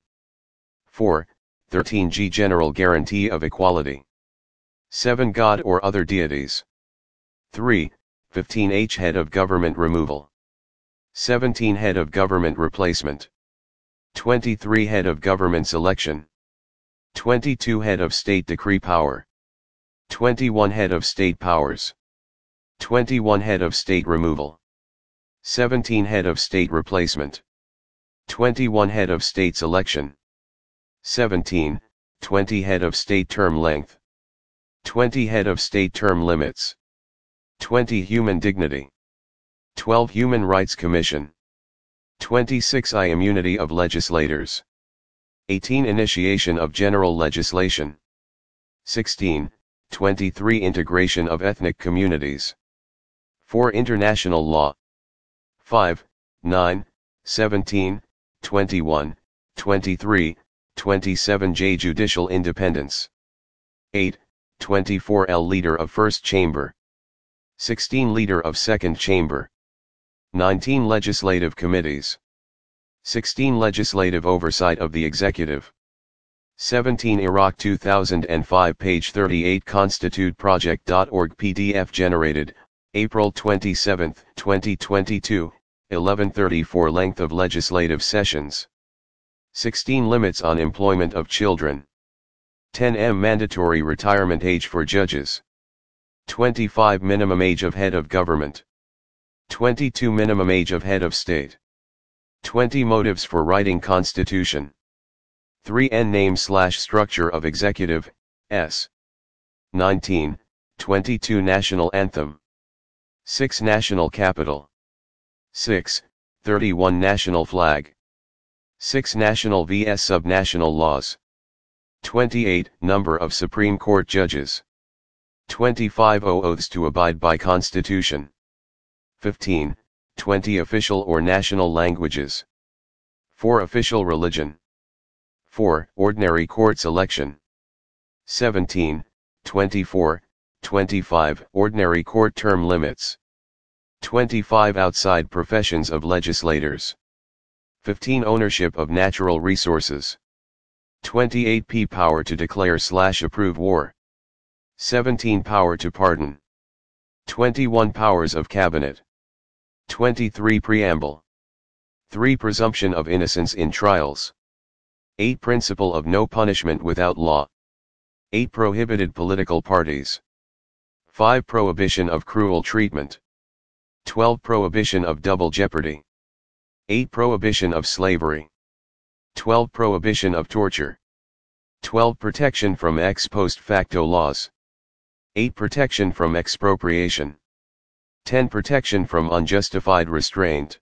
four, thirteen G General Guarantee of Equality. seven God or other deities. three, fifteen H Head of Government Removal. seventeen Head of Government Replacement. twenty-three Head of Government Selection. twenty-two Head of State Decree Power. twenty-one Head of State Powers. twenty-one Head of State Removal. seventeen Head of State Replacement. twenty-one Head of State Selection. seventeen, twenty Head of State Term Length. twenty Head of State Term Limits. twenty Human Dignity. twelve Human Rights Commission. twenty-six I Immunity of Legislators. eighteen Initiation of General Legislation. sixteen, twenty-three Integration of Ethnic Communities. four International Law. five, nine, seventeen, twenty-one, twenty-three, twenty-seven J Judicial Independence. eight, twenty-four L Leader of First Chamber. sixteen Leader of Second Chamber. nineteen Legislative Committees. sixteen Legislative Oversight of the Executive. seventeen Iraq two thousand five page thirty-eight constitute project dot org P D F generated, April twenty-seventh, twenty twenty-two, eleven thirty-four length of legislative sessions. sixteen Limits on employment of children. ten M mandatory retirement age for judges. twenty-five Minimum age of head of government. twenty-two Minimum age of head of state. twenty Motives for writing constitution. three N name slash structure of executive, S. nineteen, twenty-two National anthem. six National capital. six, thirty-one National flag. six National vs subnational laws. twenty-eight Number of Supreme Court judges. twenty-five Oaths to abide by Constitution. fifteen, twenty Official or national languages. four Official religion. four Ordinary courts election. seventeen, twenty-four, twenty-five Ordinary court term limits. twenty-five Outside professions of legislators. fifteen Ownership of natural resources. twenty-eight P Power to declare slash approve war. seventeen Power to pardon. twenty-one Powers of cabinet. twenty-three Preamble. three Presumption of innocence in trials. eight Principle of no punishment without law. eight Prohibited political parties. five Prohibition of cruel treatment. twelve Prohibition of double jeopardy. eight Prohibition of slavery. twelve Prohibition of torture. twelve Protection from ex post facto laws. eight Protection from expropriation. ten Protection from unjustified restraint.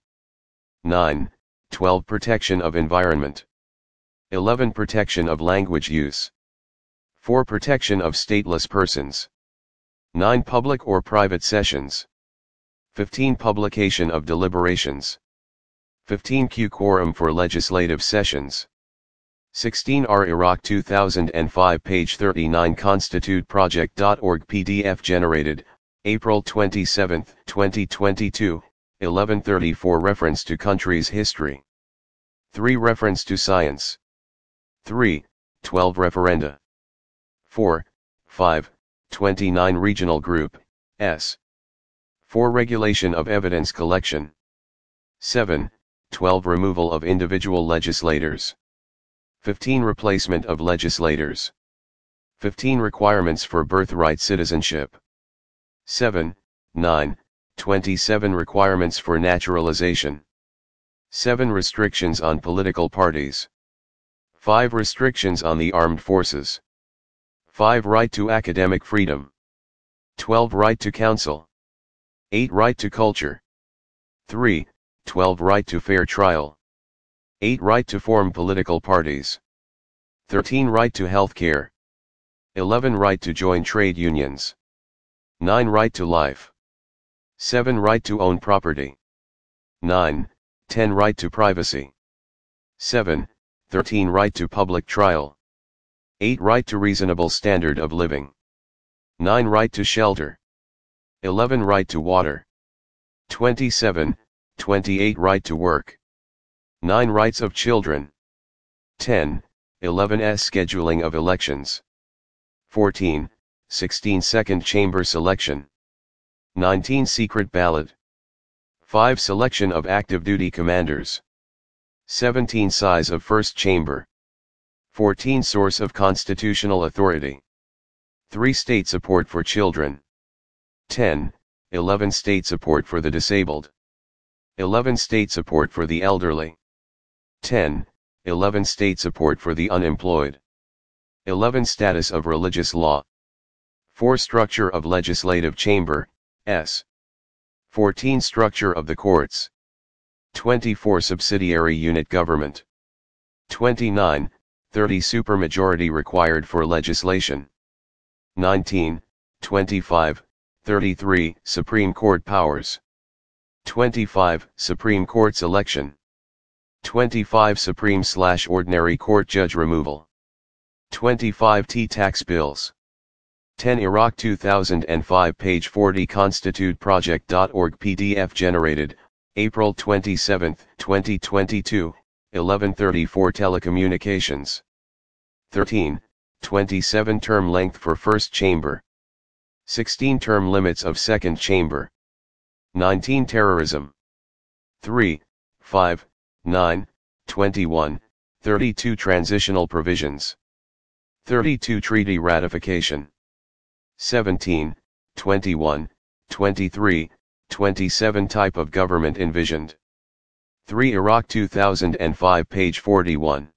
nine, twelve Protection of environment. eleven Protection of language use. four Protection of stateless persons. nine Public or private sessions. fifteen Publication of deliberations. fifteen Q Quorum for legislative sessions. sixteen R Iraq two thousand five page thirty-nine constitute project dot org P D F generated, April twenty-seventh, twenty twenty-two, eleven thirty-four Reference to country's history. three Reference to science. three, twelve Referenda. four, five, twenty-nine Regional Group, S. four Regulation of evidence collection. seven, twelve Removal of individual legislators. fifteen Replacement of legislators. fifteen Requirements for birthright citizenship. seven, nine, twenty-seven Requirements for naturalization. seven Restrictions on political parties. five Restrictions on the armed forces. five Right to academic freedom. twelve Right to counsel. eight Right to culture. three, twelve Right to fair trial. eight Right to form political parties. thirteen Right to health care. eleven Right to join trade unions. nine Right to life. seven Right to own property. nine, ten Right to privacy. seven, thirteen Right to public trial. eight Right to reasonable standard of living. nine Right to shelter. eleven Right to water. twenty-seven, twenty-eight Right to work. nine Rights of children. ten, eleven S Scheduling of elections. fourteen, sixteen Second chamber selection. nineteen Secret ballot. five Selection of active duty commanders. seventeen Size of first chamber. fourteen Source of constitutional authority. three State support for children. ten, eleven State support for the disabled. eleven State support for the elderly. ten, eleven State support for the unemployed. eleven Status of religious law. four Structure of legislative chamber, S. fourteen Structure of the courts. twenty-four Subsidiary unit government. twenty-nine, thirty Supermajority required for legislation. nineteen, twenty-five, thirty-three Supreme Court powers. twenty-five Supreme Court's election. twenty-five Supreme slash Ordinary Court judge removal. twenty-five T tax bills. ten Iraq two thousand five page forty constitute project dot org P D F generated, April twenty-seventh, twenty twenty-two, eleven thirty-four Telecommunications. thirteen, twenty-seven term length for first chamber. sixteen term limits of second chamber. nineteen terrorism. three, five, nine, twenty-one, thirty-two transitional provisions. thirty-two treaty ratification. seventeen, twenty-one, twenty-three, twenty-seven type of government envisioned. three Iraq two thousand five page forty-one.